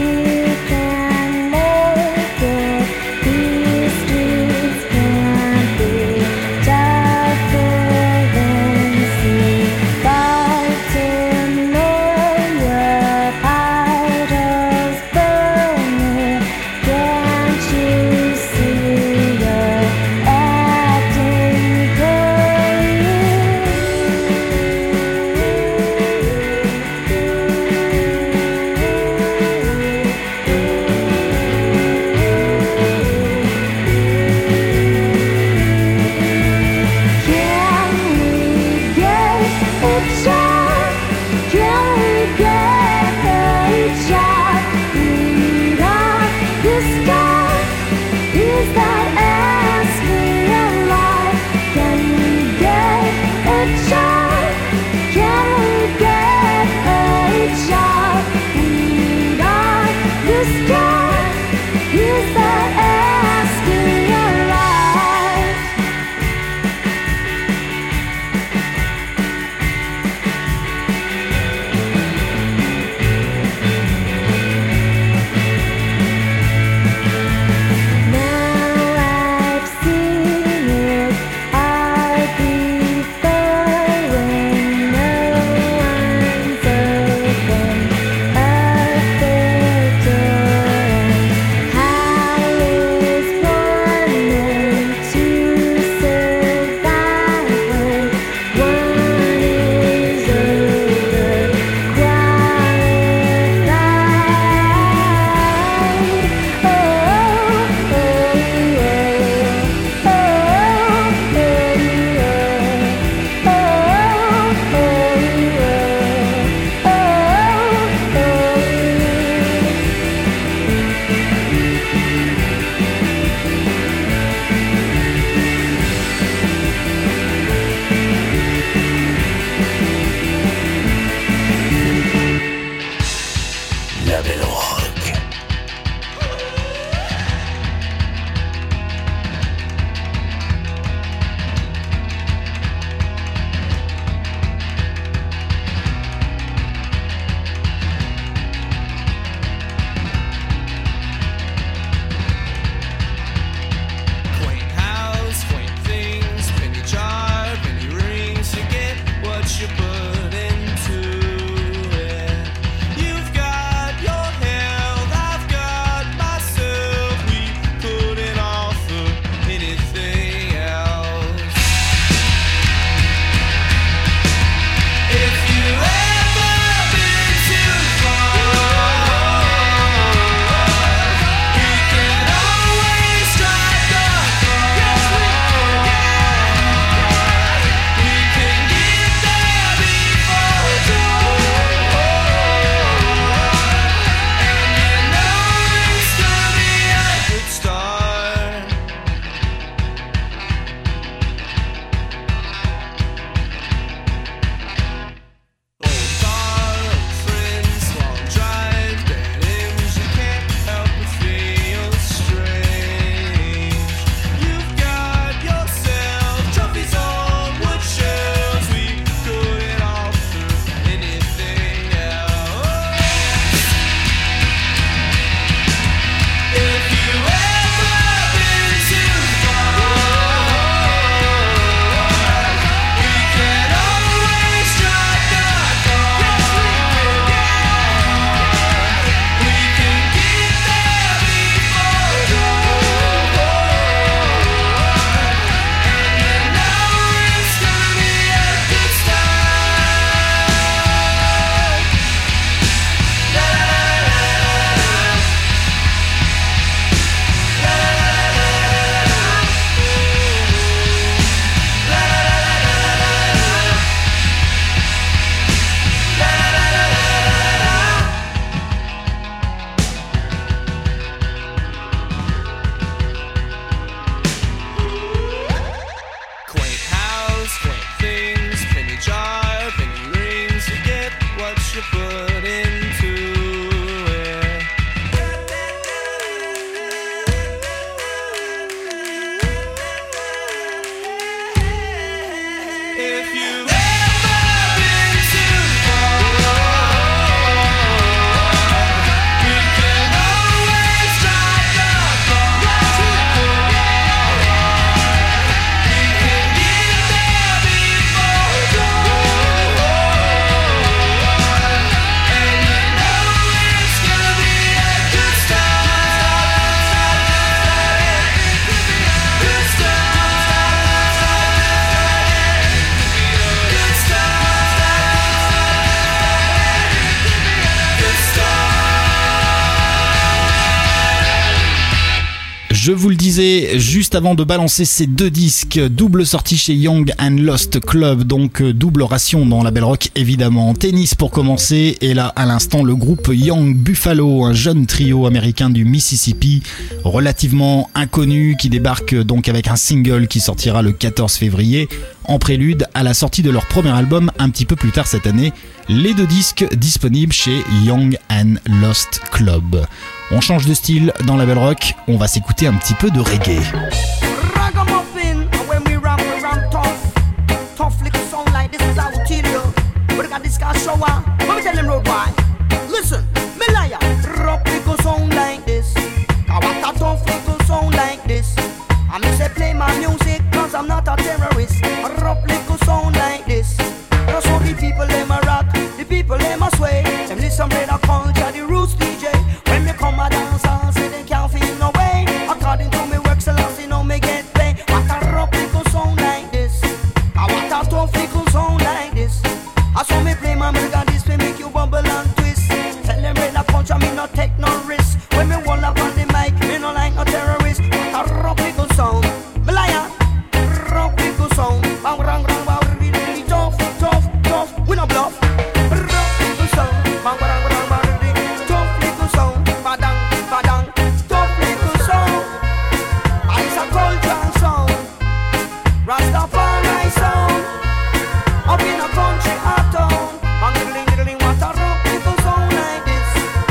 Je vous le disais juste avant de balancer ces deux disques, double sortie chez Young and Lost Club, donc double ration dans la Belle Rock évidemment. Tennis pour commencer, et là à l'instant le groupe Young Buffalo, un jeune trio américain du Mississippi, relativement inconnu, qui débarque donc avec un single qui sortira le quatorze février, en prélude à la sortie de leur premier album un petit peu plus tard cette année. Les deux disques disponibles chez Young and Lost Club. On change de style dans la Belle Rock, on va s'écouter un petit peu de reggae. Ragamuffin, when we rap, we rap tough. Tough little song like this is how we tell you. But I got this guy show up, let me tell him road why. Listen, me liar, rock little song like this. I want a tough little song like this. I me say play my music, cause I'm not a terrorist. A rock little song like this. That's how the people them a rock, the people them a sway. Them listen to the culture, the roots D J. When me come a dance and say they can't feel no way. According to me work, so last you know me get paid. What a rock little song like this. I want a tough little song like this. I saw me play my music, this will make you bubble and twist. Tell them red a punch, I me not take no risk. When me hold up on the mic, me no like no terrorist. What a rock little song. Me liar, rock little song. Bang rang rang bang really really tough, tough, tough. We no bluff. Rock little song. Bang rang rang bang really tough little song. Badang, badang, tough little song. It's a culture song. Rastafari song. Up in a country or town. Bang diddling diddling, what a rock little song like this.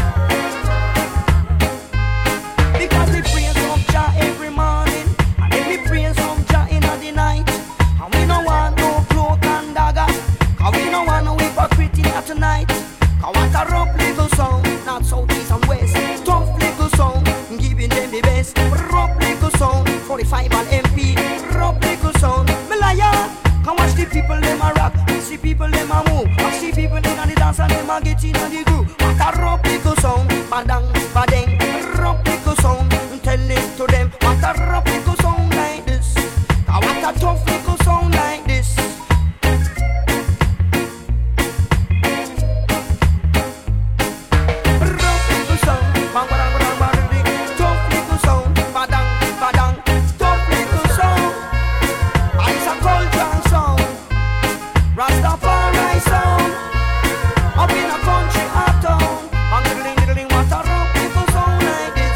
Because we praise some Jah every morning, and then we praise some Jah in the night. And we no want no cloak and dagger, cause we no want no hypocrite in here tonight. Cause what a rough little song, not south, east and west. Tough little song, giving them the best. Rough little song, forty-five and M P. Rough little song, me liar. Come watch the people them a rock, see people them a move. Watch the people in the dance and them a get in the groove. What a rough little song, badang, badang. Rough little song, tell it to them. What a rough little song like this. What a tough little song like this. Rough little song, bang bang bang bang bang. Tough little song, badang, badang. Tough little song. It's a culture song. Rastafari song. Up in a country or town. Bang diddling diddling, what a rock little song like this.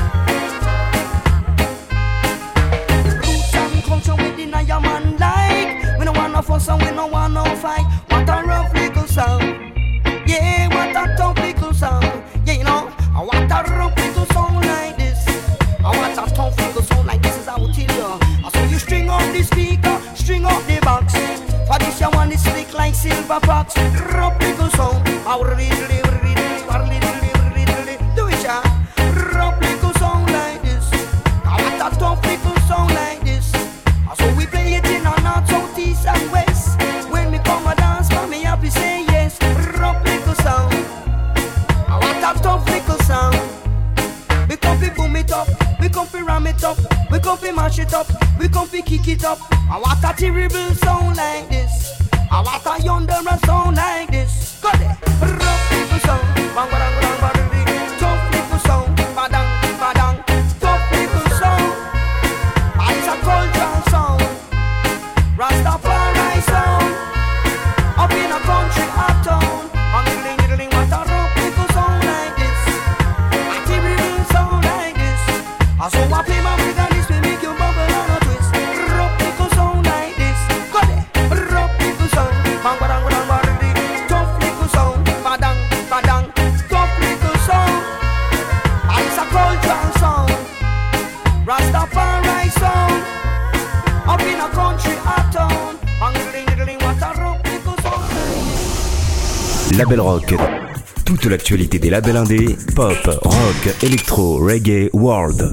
Roots and culture we deny a man like. We no want no fuss and we no want no fight. What a rough little song. Yeah, what a tough little song. Yeah, you know, I want a rough little song like this. I want a tough little song like this is how I tell you. So you string up the speaker, string up the box. For this you want it slick like silver fox. Rough little song. How really, really, really, really, really, really, do it, yeah. Rough little song like this. I want a tough little song like this. So we play it in a north, south, east and west. When me come a dance, for me happy say yes. Rough little song. I want a tough little song. We come fi boom it up, we come fi ram it up, we come fi mash it up, we come fi kick it up. I want a terrible sound like this. I want a yonder sound like this. Go there. Rough little song. Bang bang bang bang bang. Tough little song. Badang badang. Tough little song. It's a culture song. Rastafari song. Up in a country or town. Bang diddling diddling, what a rough little song like this. A terrible sound like this. So I play my music and this will make you bubble and a twist. Rough little sound like this. Go there. Rough little song. Bang badang badang badang. Tough little song. Badang badang. Tough little song. It's a culture song. Rastafari song. Up in a country or town. Bang diddling diddling, what a rough little song. La Belle Rock. Toute l'actualité des labels indés, pop, rock, électro, reggae, world.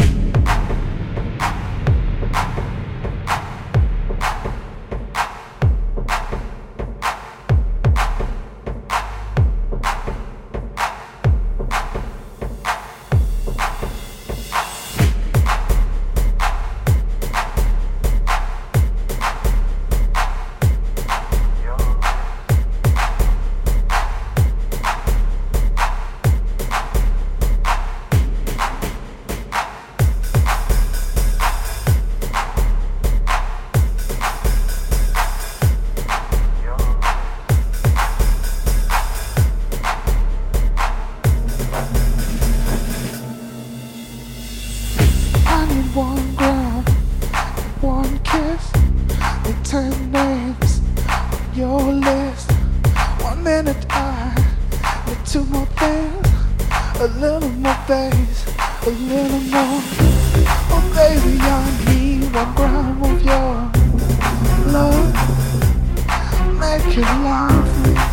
list. One minute I need two more things, a little more bass, a little more. Oh baby, I need one gram of your love. Make it live for me.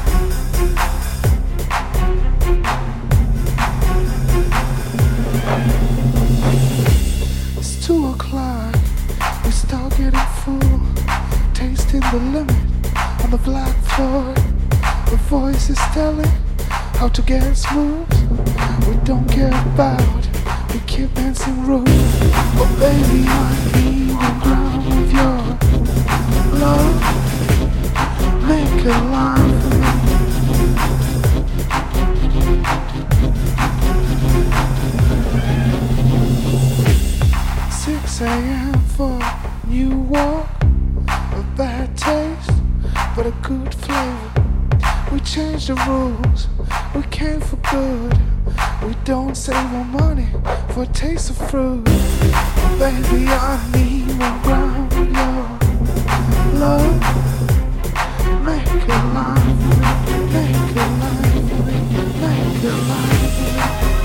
It's two o'clock, we start getting full, tasting the limit on the black floor. The voice is telling how to get smooth. We don't care about, we keep dancing rules. Oh baby, I need a gram of your love. Make it live for me. six a.m. for New Walk. A bad taste, but a good flavor. We change the rules, we came for good. We don't save our money for a taste of fruit. Baby, I need one gram of your love. Make it live for me, make it live for me, make it live for me.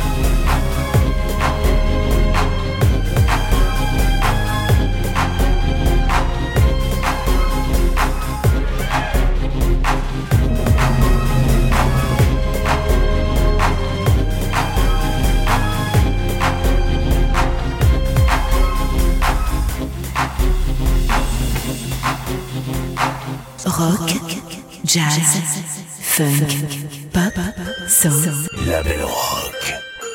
Rock, jazz, funk, pop, soul. La Belle Rock.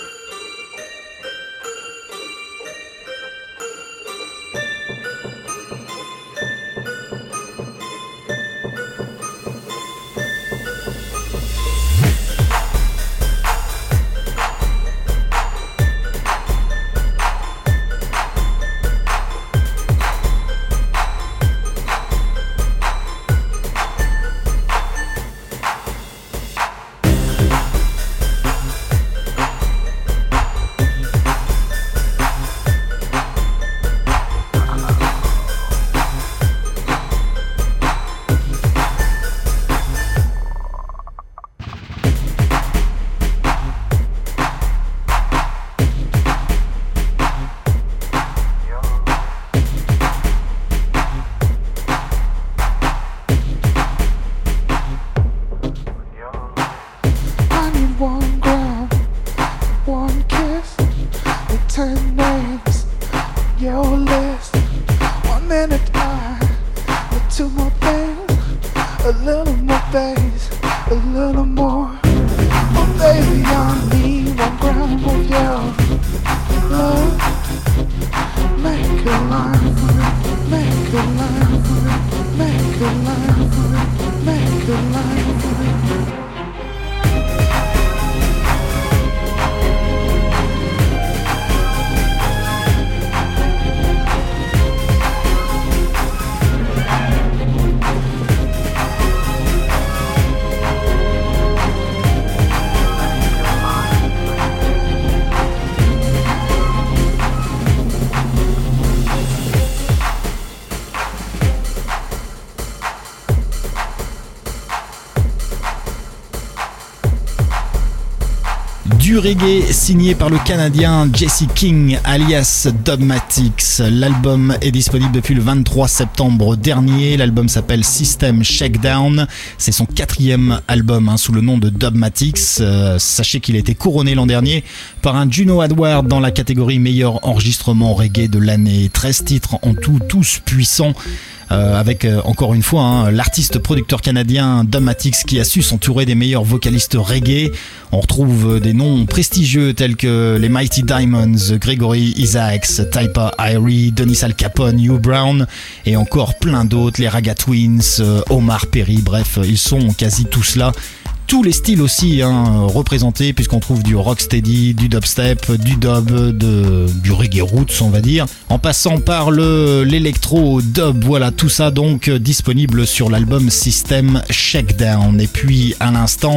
Du reggae signé par le Canadien Jesse King alias Dubmatix. L'album est disponible depuis le vingt-trois septembre dernier. L'album s'appelle System Shakedown. C'est son quatrième album hein, sous le nom de Dubmatix. Euh, sachez qu'il a été couronné l'an dernier par un Juno Award dans la catégorie meilleur enregistrement reggae de l'année. treize titres en tout, tous puissants. Euh, avec euh, encore une fois hein, l'artiste producteur canadien Dubmatix qui a su s'entourer des meilleurs vocalistes reggae. On retrouve des noms prestigieux tels que les Mighty Diamonds, Gregory Isaacs, Typa Irie, Denis Al Capone, Hugh Brown et encore plein d'autres, les Raga Twins, euh, Omar Perry, bref, ils sont quasi tous là. Tous les styles aussi hein, représentés puisqu'on trouve du rocksteady, du dubstep, du dub, de, du reggae roots on va dire, en passant par le l'électro dub, voilà tout ça donc disponible sur l'album System Shakedown. Et puis à l'instant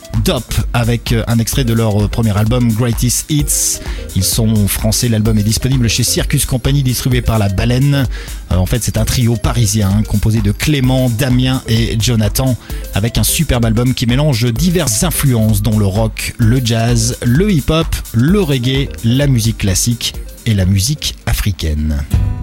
Dop avec un extrait de leur premier album Greatest Hits. Ils sont français, l'album est disponible chez Circus Company, distribué par La Baleine. En fait, c'est un trio parisien hein, composé de Clément, Damien et Jonathan, avec un superbe album qui mélange diverses influences dont le rock, le jazz, le hip-hop, le reggae, la musique classique et la musique africaine.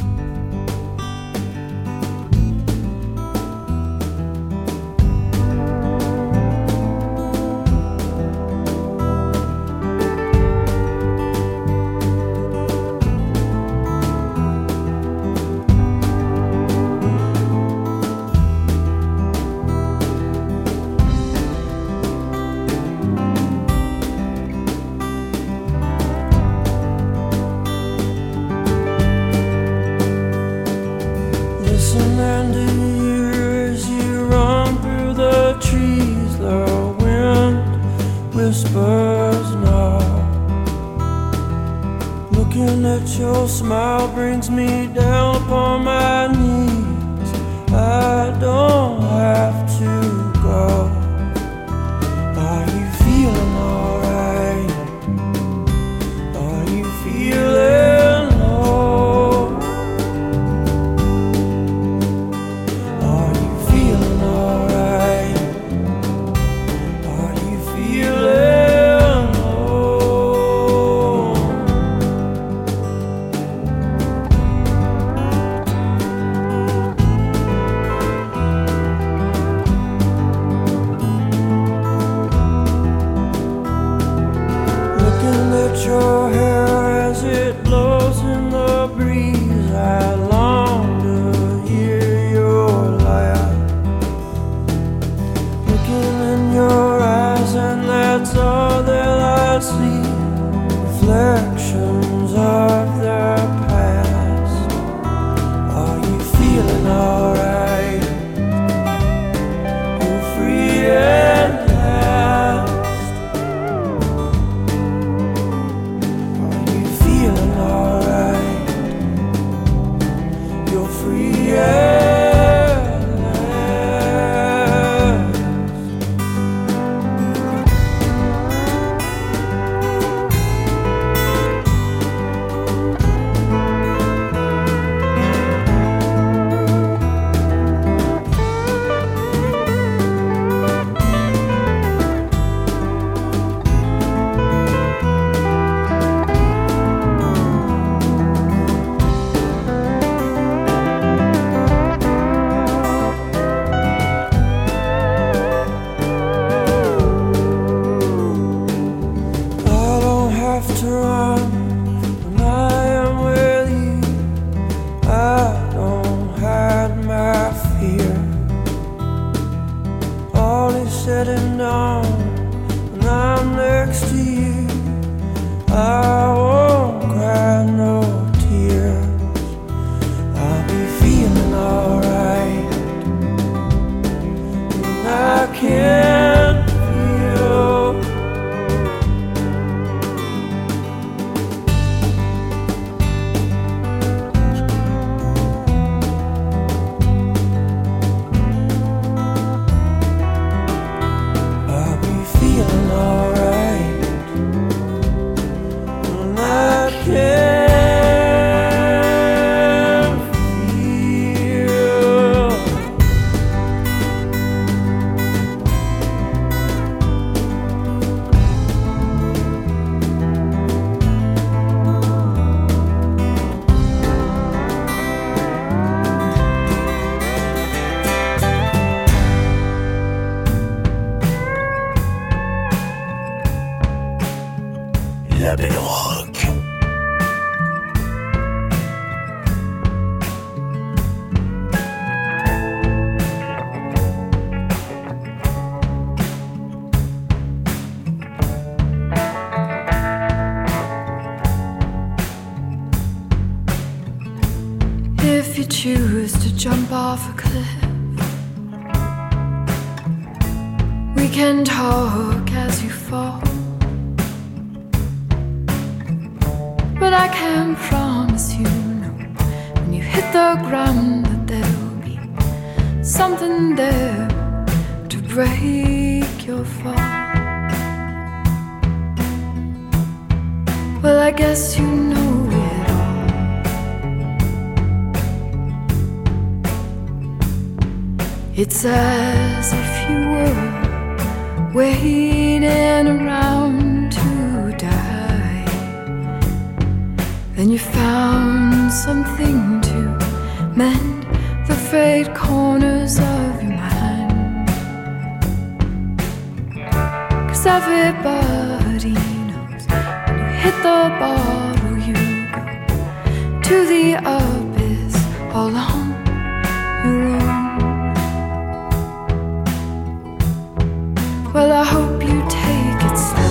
La Belle Rock. If you choose to jump off a cliff, we can talk as you fall. But I can promise you, no, when you hit the ground, that there'll be something there to break your fall. Well, I guess you know it all. It's as if you were waiting around to die. Then you found something to mend the frayed corners of your mind. 'Cause everybody knows when you hit the bottle you go to the abyss all on your own. Well, I hope you take it slow.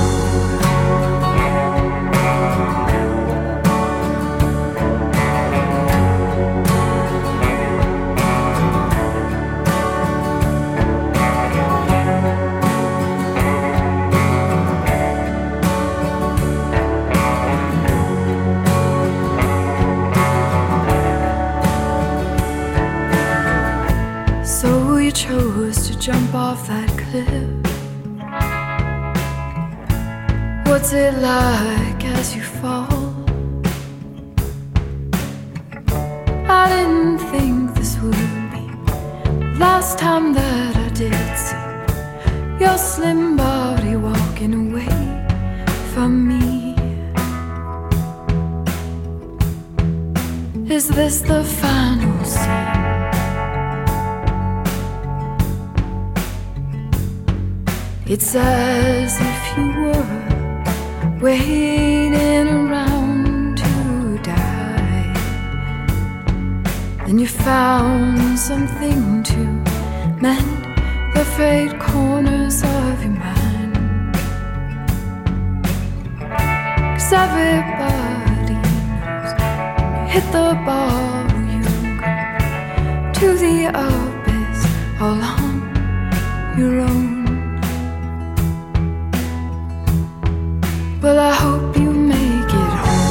So you chose to jump off that cliff. What's it like as you fall? I didn't think this would be the last time that I did see your slim body walking away from me. Is this the final scene? It's as if you were waiting around to die. Then you found something to mend the frayed corners of your mind. 'Cause everybody knows when you hit the bottle you go to the abyss all on your own. Well, I hope you make it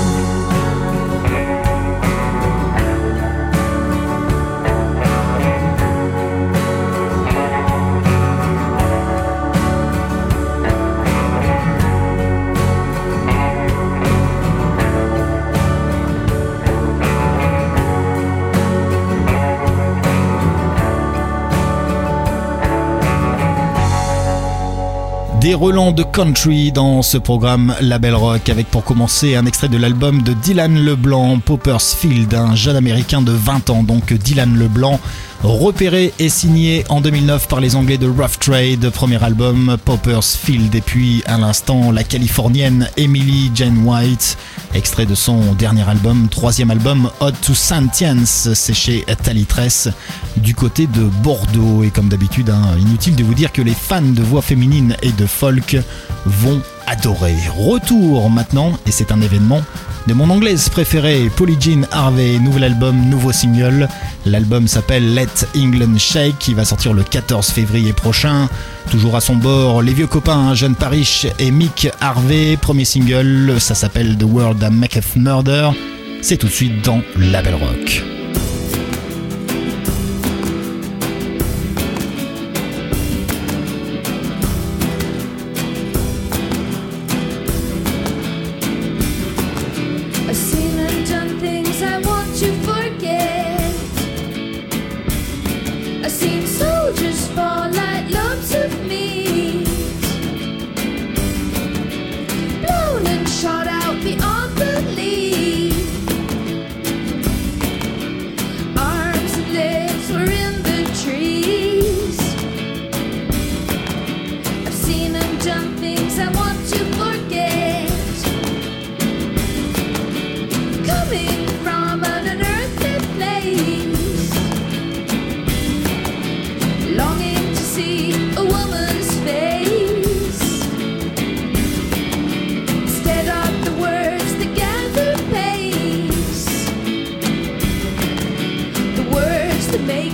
Des relents de country dans ce programme Label Rock, avec pour commencer un extrait de l'album de Dylan Leblanc, Popper's Field, un jeune américain de vingt ans, donc Dylan Leblanc, repéré et signé en deux mille neuf par les Anglais de Rough Trade, premier album Popper's Field, et puis à l'instant la Californienne Emily Jane White, extrait de son dernier album, troisième album Ode to Sentience, c'est chez Talitress du côté de Bordeaux. Et comme d'habitude, hein, inutile de vous dire que les fans de voix féminine et de folk vont adorer. Retour maintenant, et c'est un événement, de mon anglaise préférée, Polly Jean Harvey, nouvel album, nouveau single. L'album s'appelle Let England Shake, qui va sortir le quatorze février prochain. Toujours à son bord, les vieux copains, John Parrish et Mick Harvey. Premier single, ça s'appelle The World That Maketh Murder. C'est tout de suite dans Label Rock.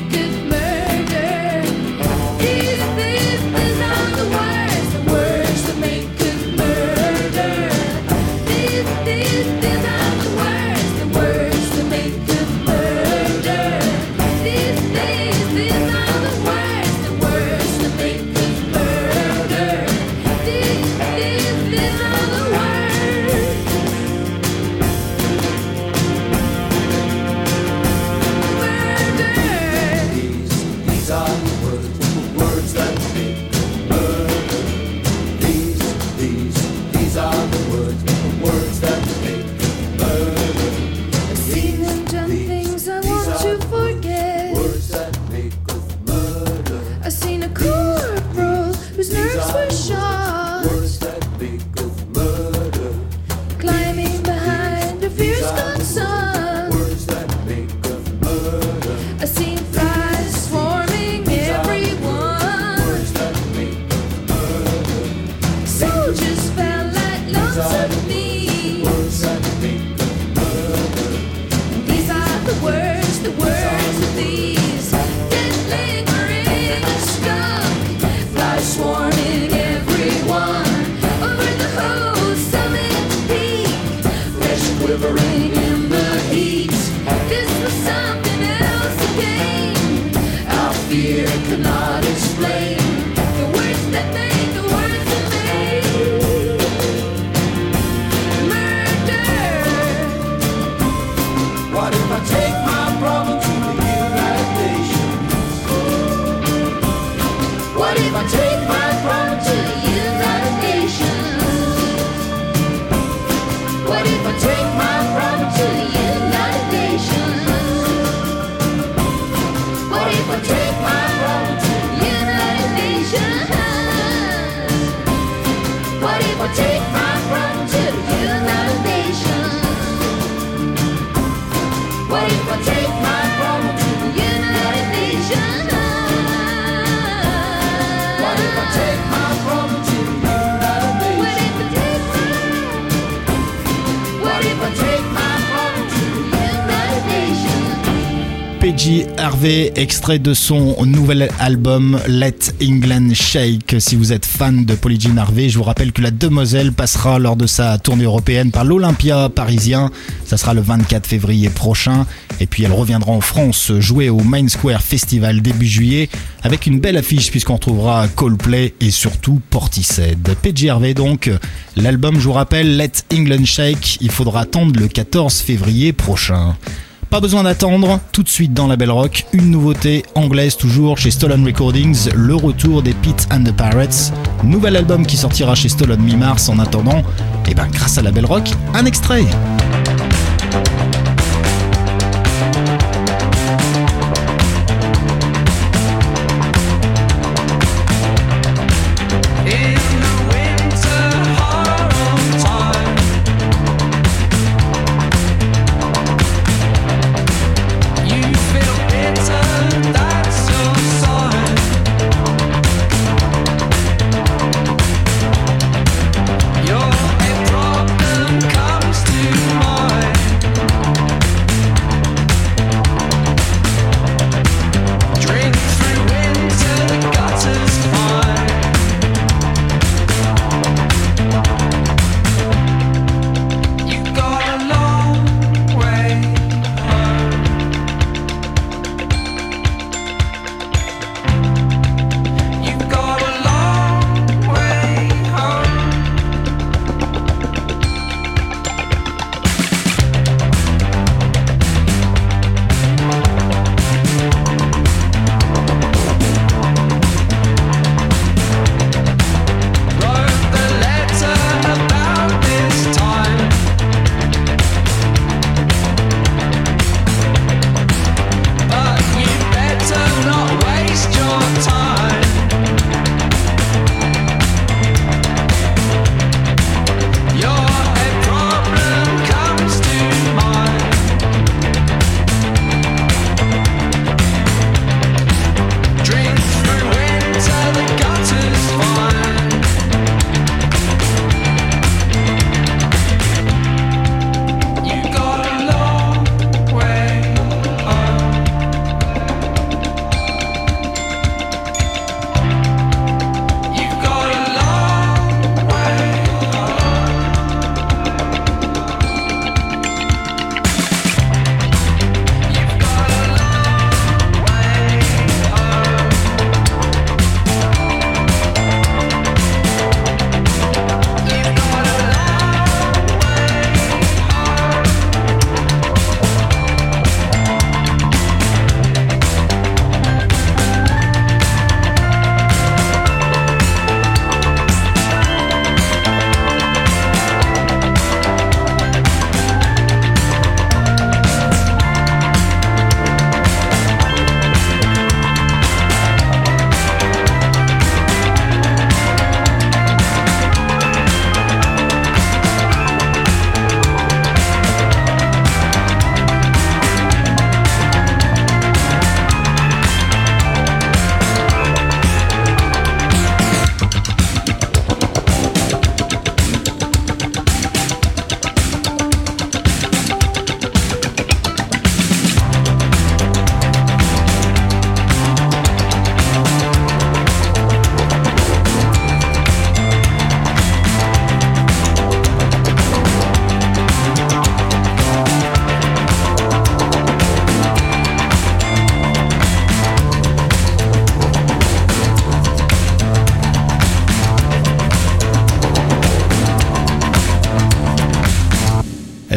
These, these, these are the words, the words that Words were shot. Words that make of murder. Climbing behind a fierce concern. Words that make of murder. I seen flies swarming everyone. Words that make of murder. Soldiers fell like lumps of meat. Words that make of murder. These are the words, the words of these that lingering a skunk. Flies swarming everyone over the whole summit peak. Flesh quivering in the heat. This was something else again. Our fear could not explain the words that made the words that made murder. What if I take my problem to the United Nations? What if I take my problem to the United Nations? What if I take my problem to the United Nations? What if I take my problem to the United Nations? What if I take my problem to the United Nations? What if I take my problem to the United Nations? What if I take my problem to the United Nations? What if I take my problem to the United Nations? P J Harvey, extrait de son nouvel album Let England Shake. Si vous êtes fan de Polly Jean Harvey, je vous rappelle que la demoiselle passera lors de sa tournée européenne par l'Olympia parisien. Ça sera le vingt-quatre février prochain. Et puis elle reviendra en France jouer au Main Square Festival début juillet avec une belle affiche puisqu'on retrouvera Coldplay et surtout Portishead. P J Harvey donc, l'album, je vous rappelle, Let England Shake. Il faudra attendre le quatorze février prochain. Pas besoin d'attendre, tout de suite dans la Belle Rock, une nouveauté anglaise toujours chez Stolen Recordings, le retour des Pete and the Pirates, nouvel album qui sortira chez Stolen mi-mars. En attendant, et ben grâce à la Belle Rock, un extrait. Your problem comes tomorrow.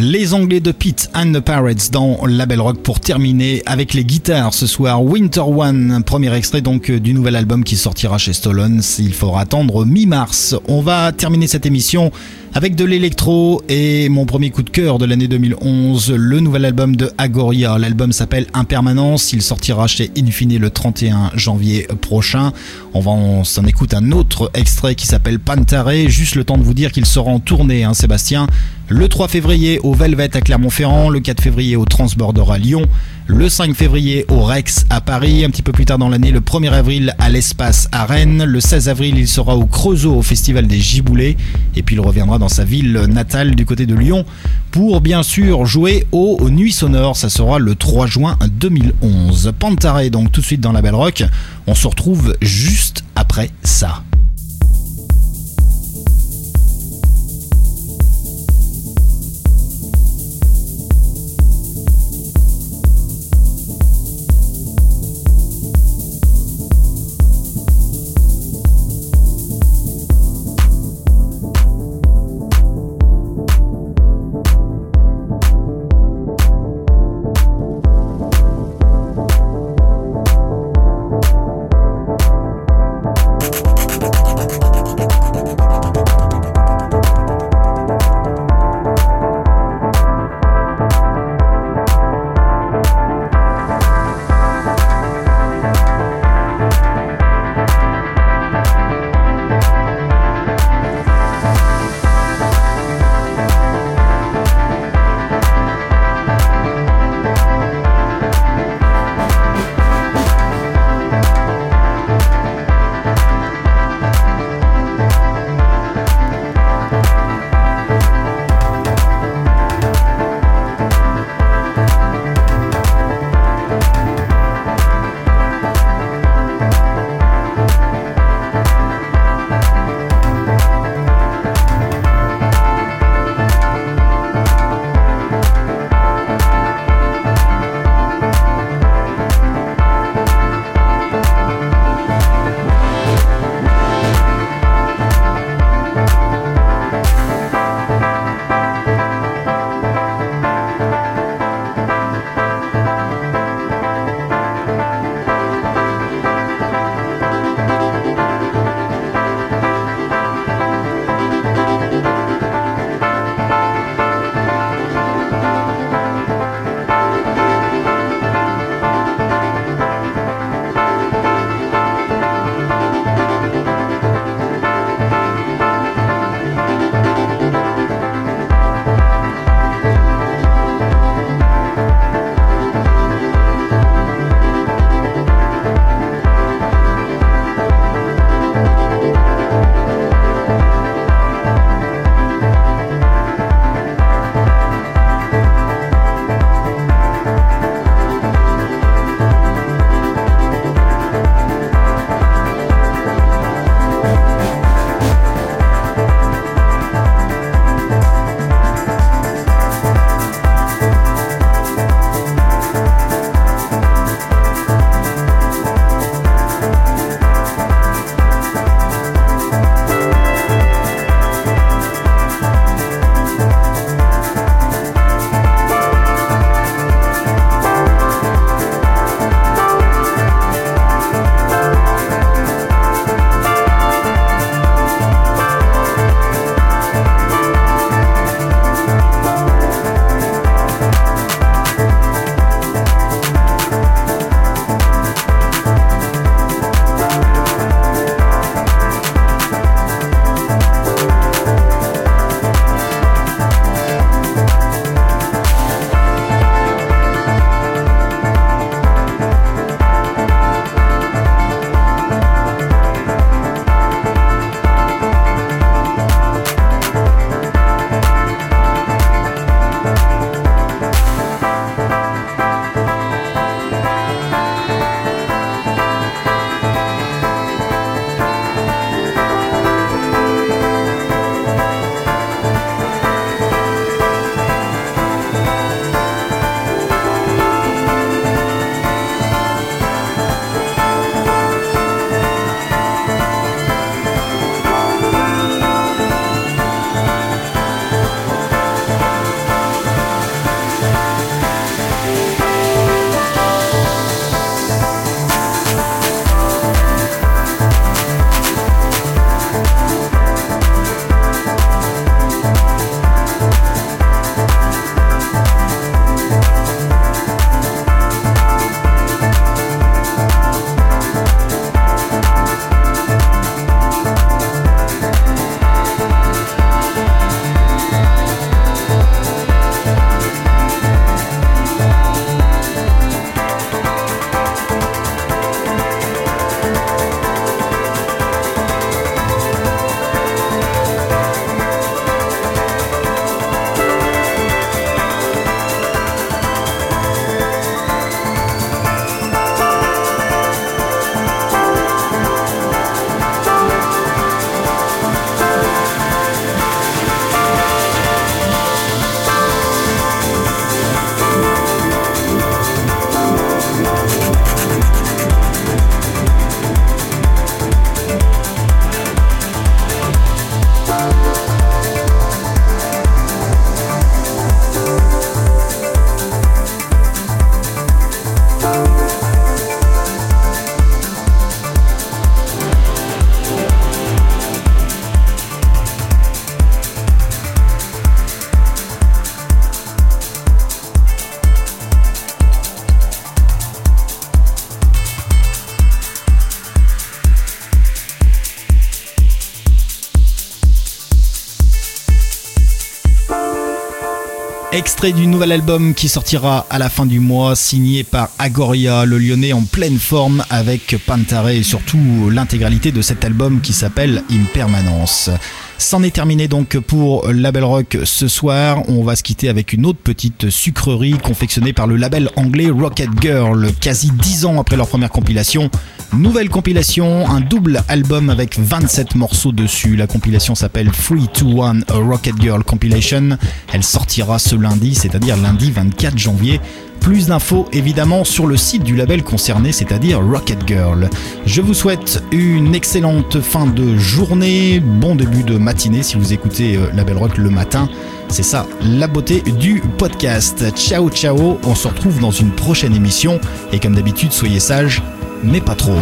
Les Anglais de Pete and the Pirates dans Label Rock pour terminer avec les guitares ce soir. Winter One, premier extrait donc du nouvel album qui sortira chez Stolons. Il faudra attendre mi-mars. On va terminer cette émission avec de l'électro et mon premier coup de cœur de l'année deux mille onze, le nouvel album de Agoria. L'album s'appelle Impermanence, il sortira chez Infine le trente et un janvier prochain. On va on s'en écoute un autre extrait qui s'appelle Pantare, juste le temps de vous dire qu'il sera en tournée, hein, Sébastien, le trois février au Velvet à Clermont-Ferrand, le quatre février au Transborder à Lyon, le cinq février au Rex à Paris, un petit peu plus tard dans l'année, le premier avril à l'Espace à Rennes, le seize avril il sera au Creusot au Festival des Giboulées, et puis il reviendra dans sa ville natale du côté de Lyon pour bien sûr jouer aux Nuits Sonores. Ça sera le trois juin deux mille onze. Pantare donc tout de suite dans la Belle Rock. On se retrouve juste après ça. We'll be right back. Extrait du nouvel album qui sortira à la fin du mois, signé par Agoria, le Lyonnais en pleine forme avec Pantare et surtout l'intégralité de cet album qui s'appelle Impermanence. C'en est terminé donc pour Label Rock ce soir. On va se quitter avec une autre petite sucrerie confectionnée par le label anglais Rocket Girl, quasi dix ans après leur première compilation. Nouvelle compilation, un double album avec vingt-sept morceaux dessus. La compilation s'appelle three two one A Rocket Girl Compilation. Elle sortira ce lundi, c'est-à-dire lundi vingt-quatre janvier. Plus d'infos évidemment sur le site du label concerné, c'est-à-dire Rocket Girl. Je vous souhaite une excellente fin de journée, bon début de matinée si vous écoutez Label Rock le matin. C'est ça, la beauté du podcast. Ciao ciao, on se retrouve dans une prochaine émission et comme d'habitude, soyez sages, mais pas trop.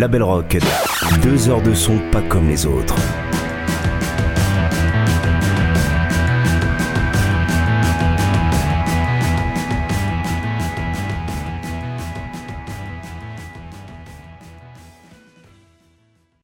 Label Rock. Deux heures de son pas comme les autres.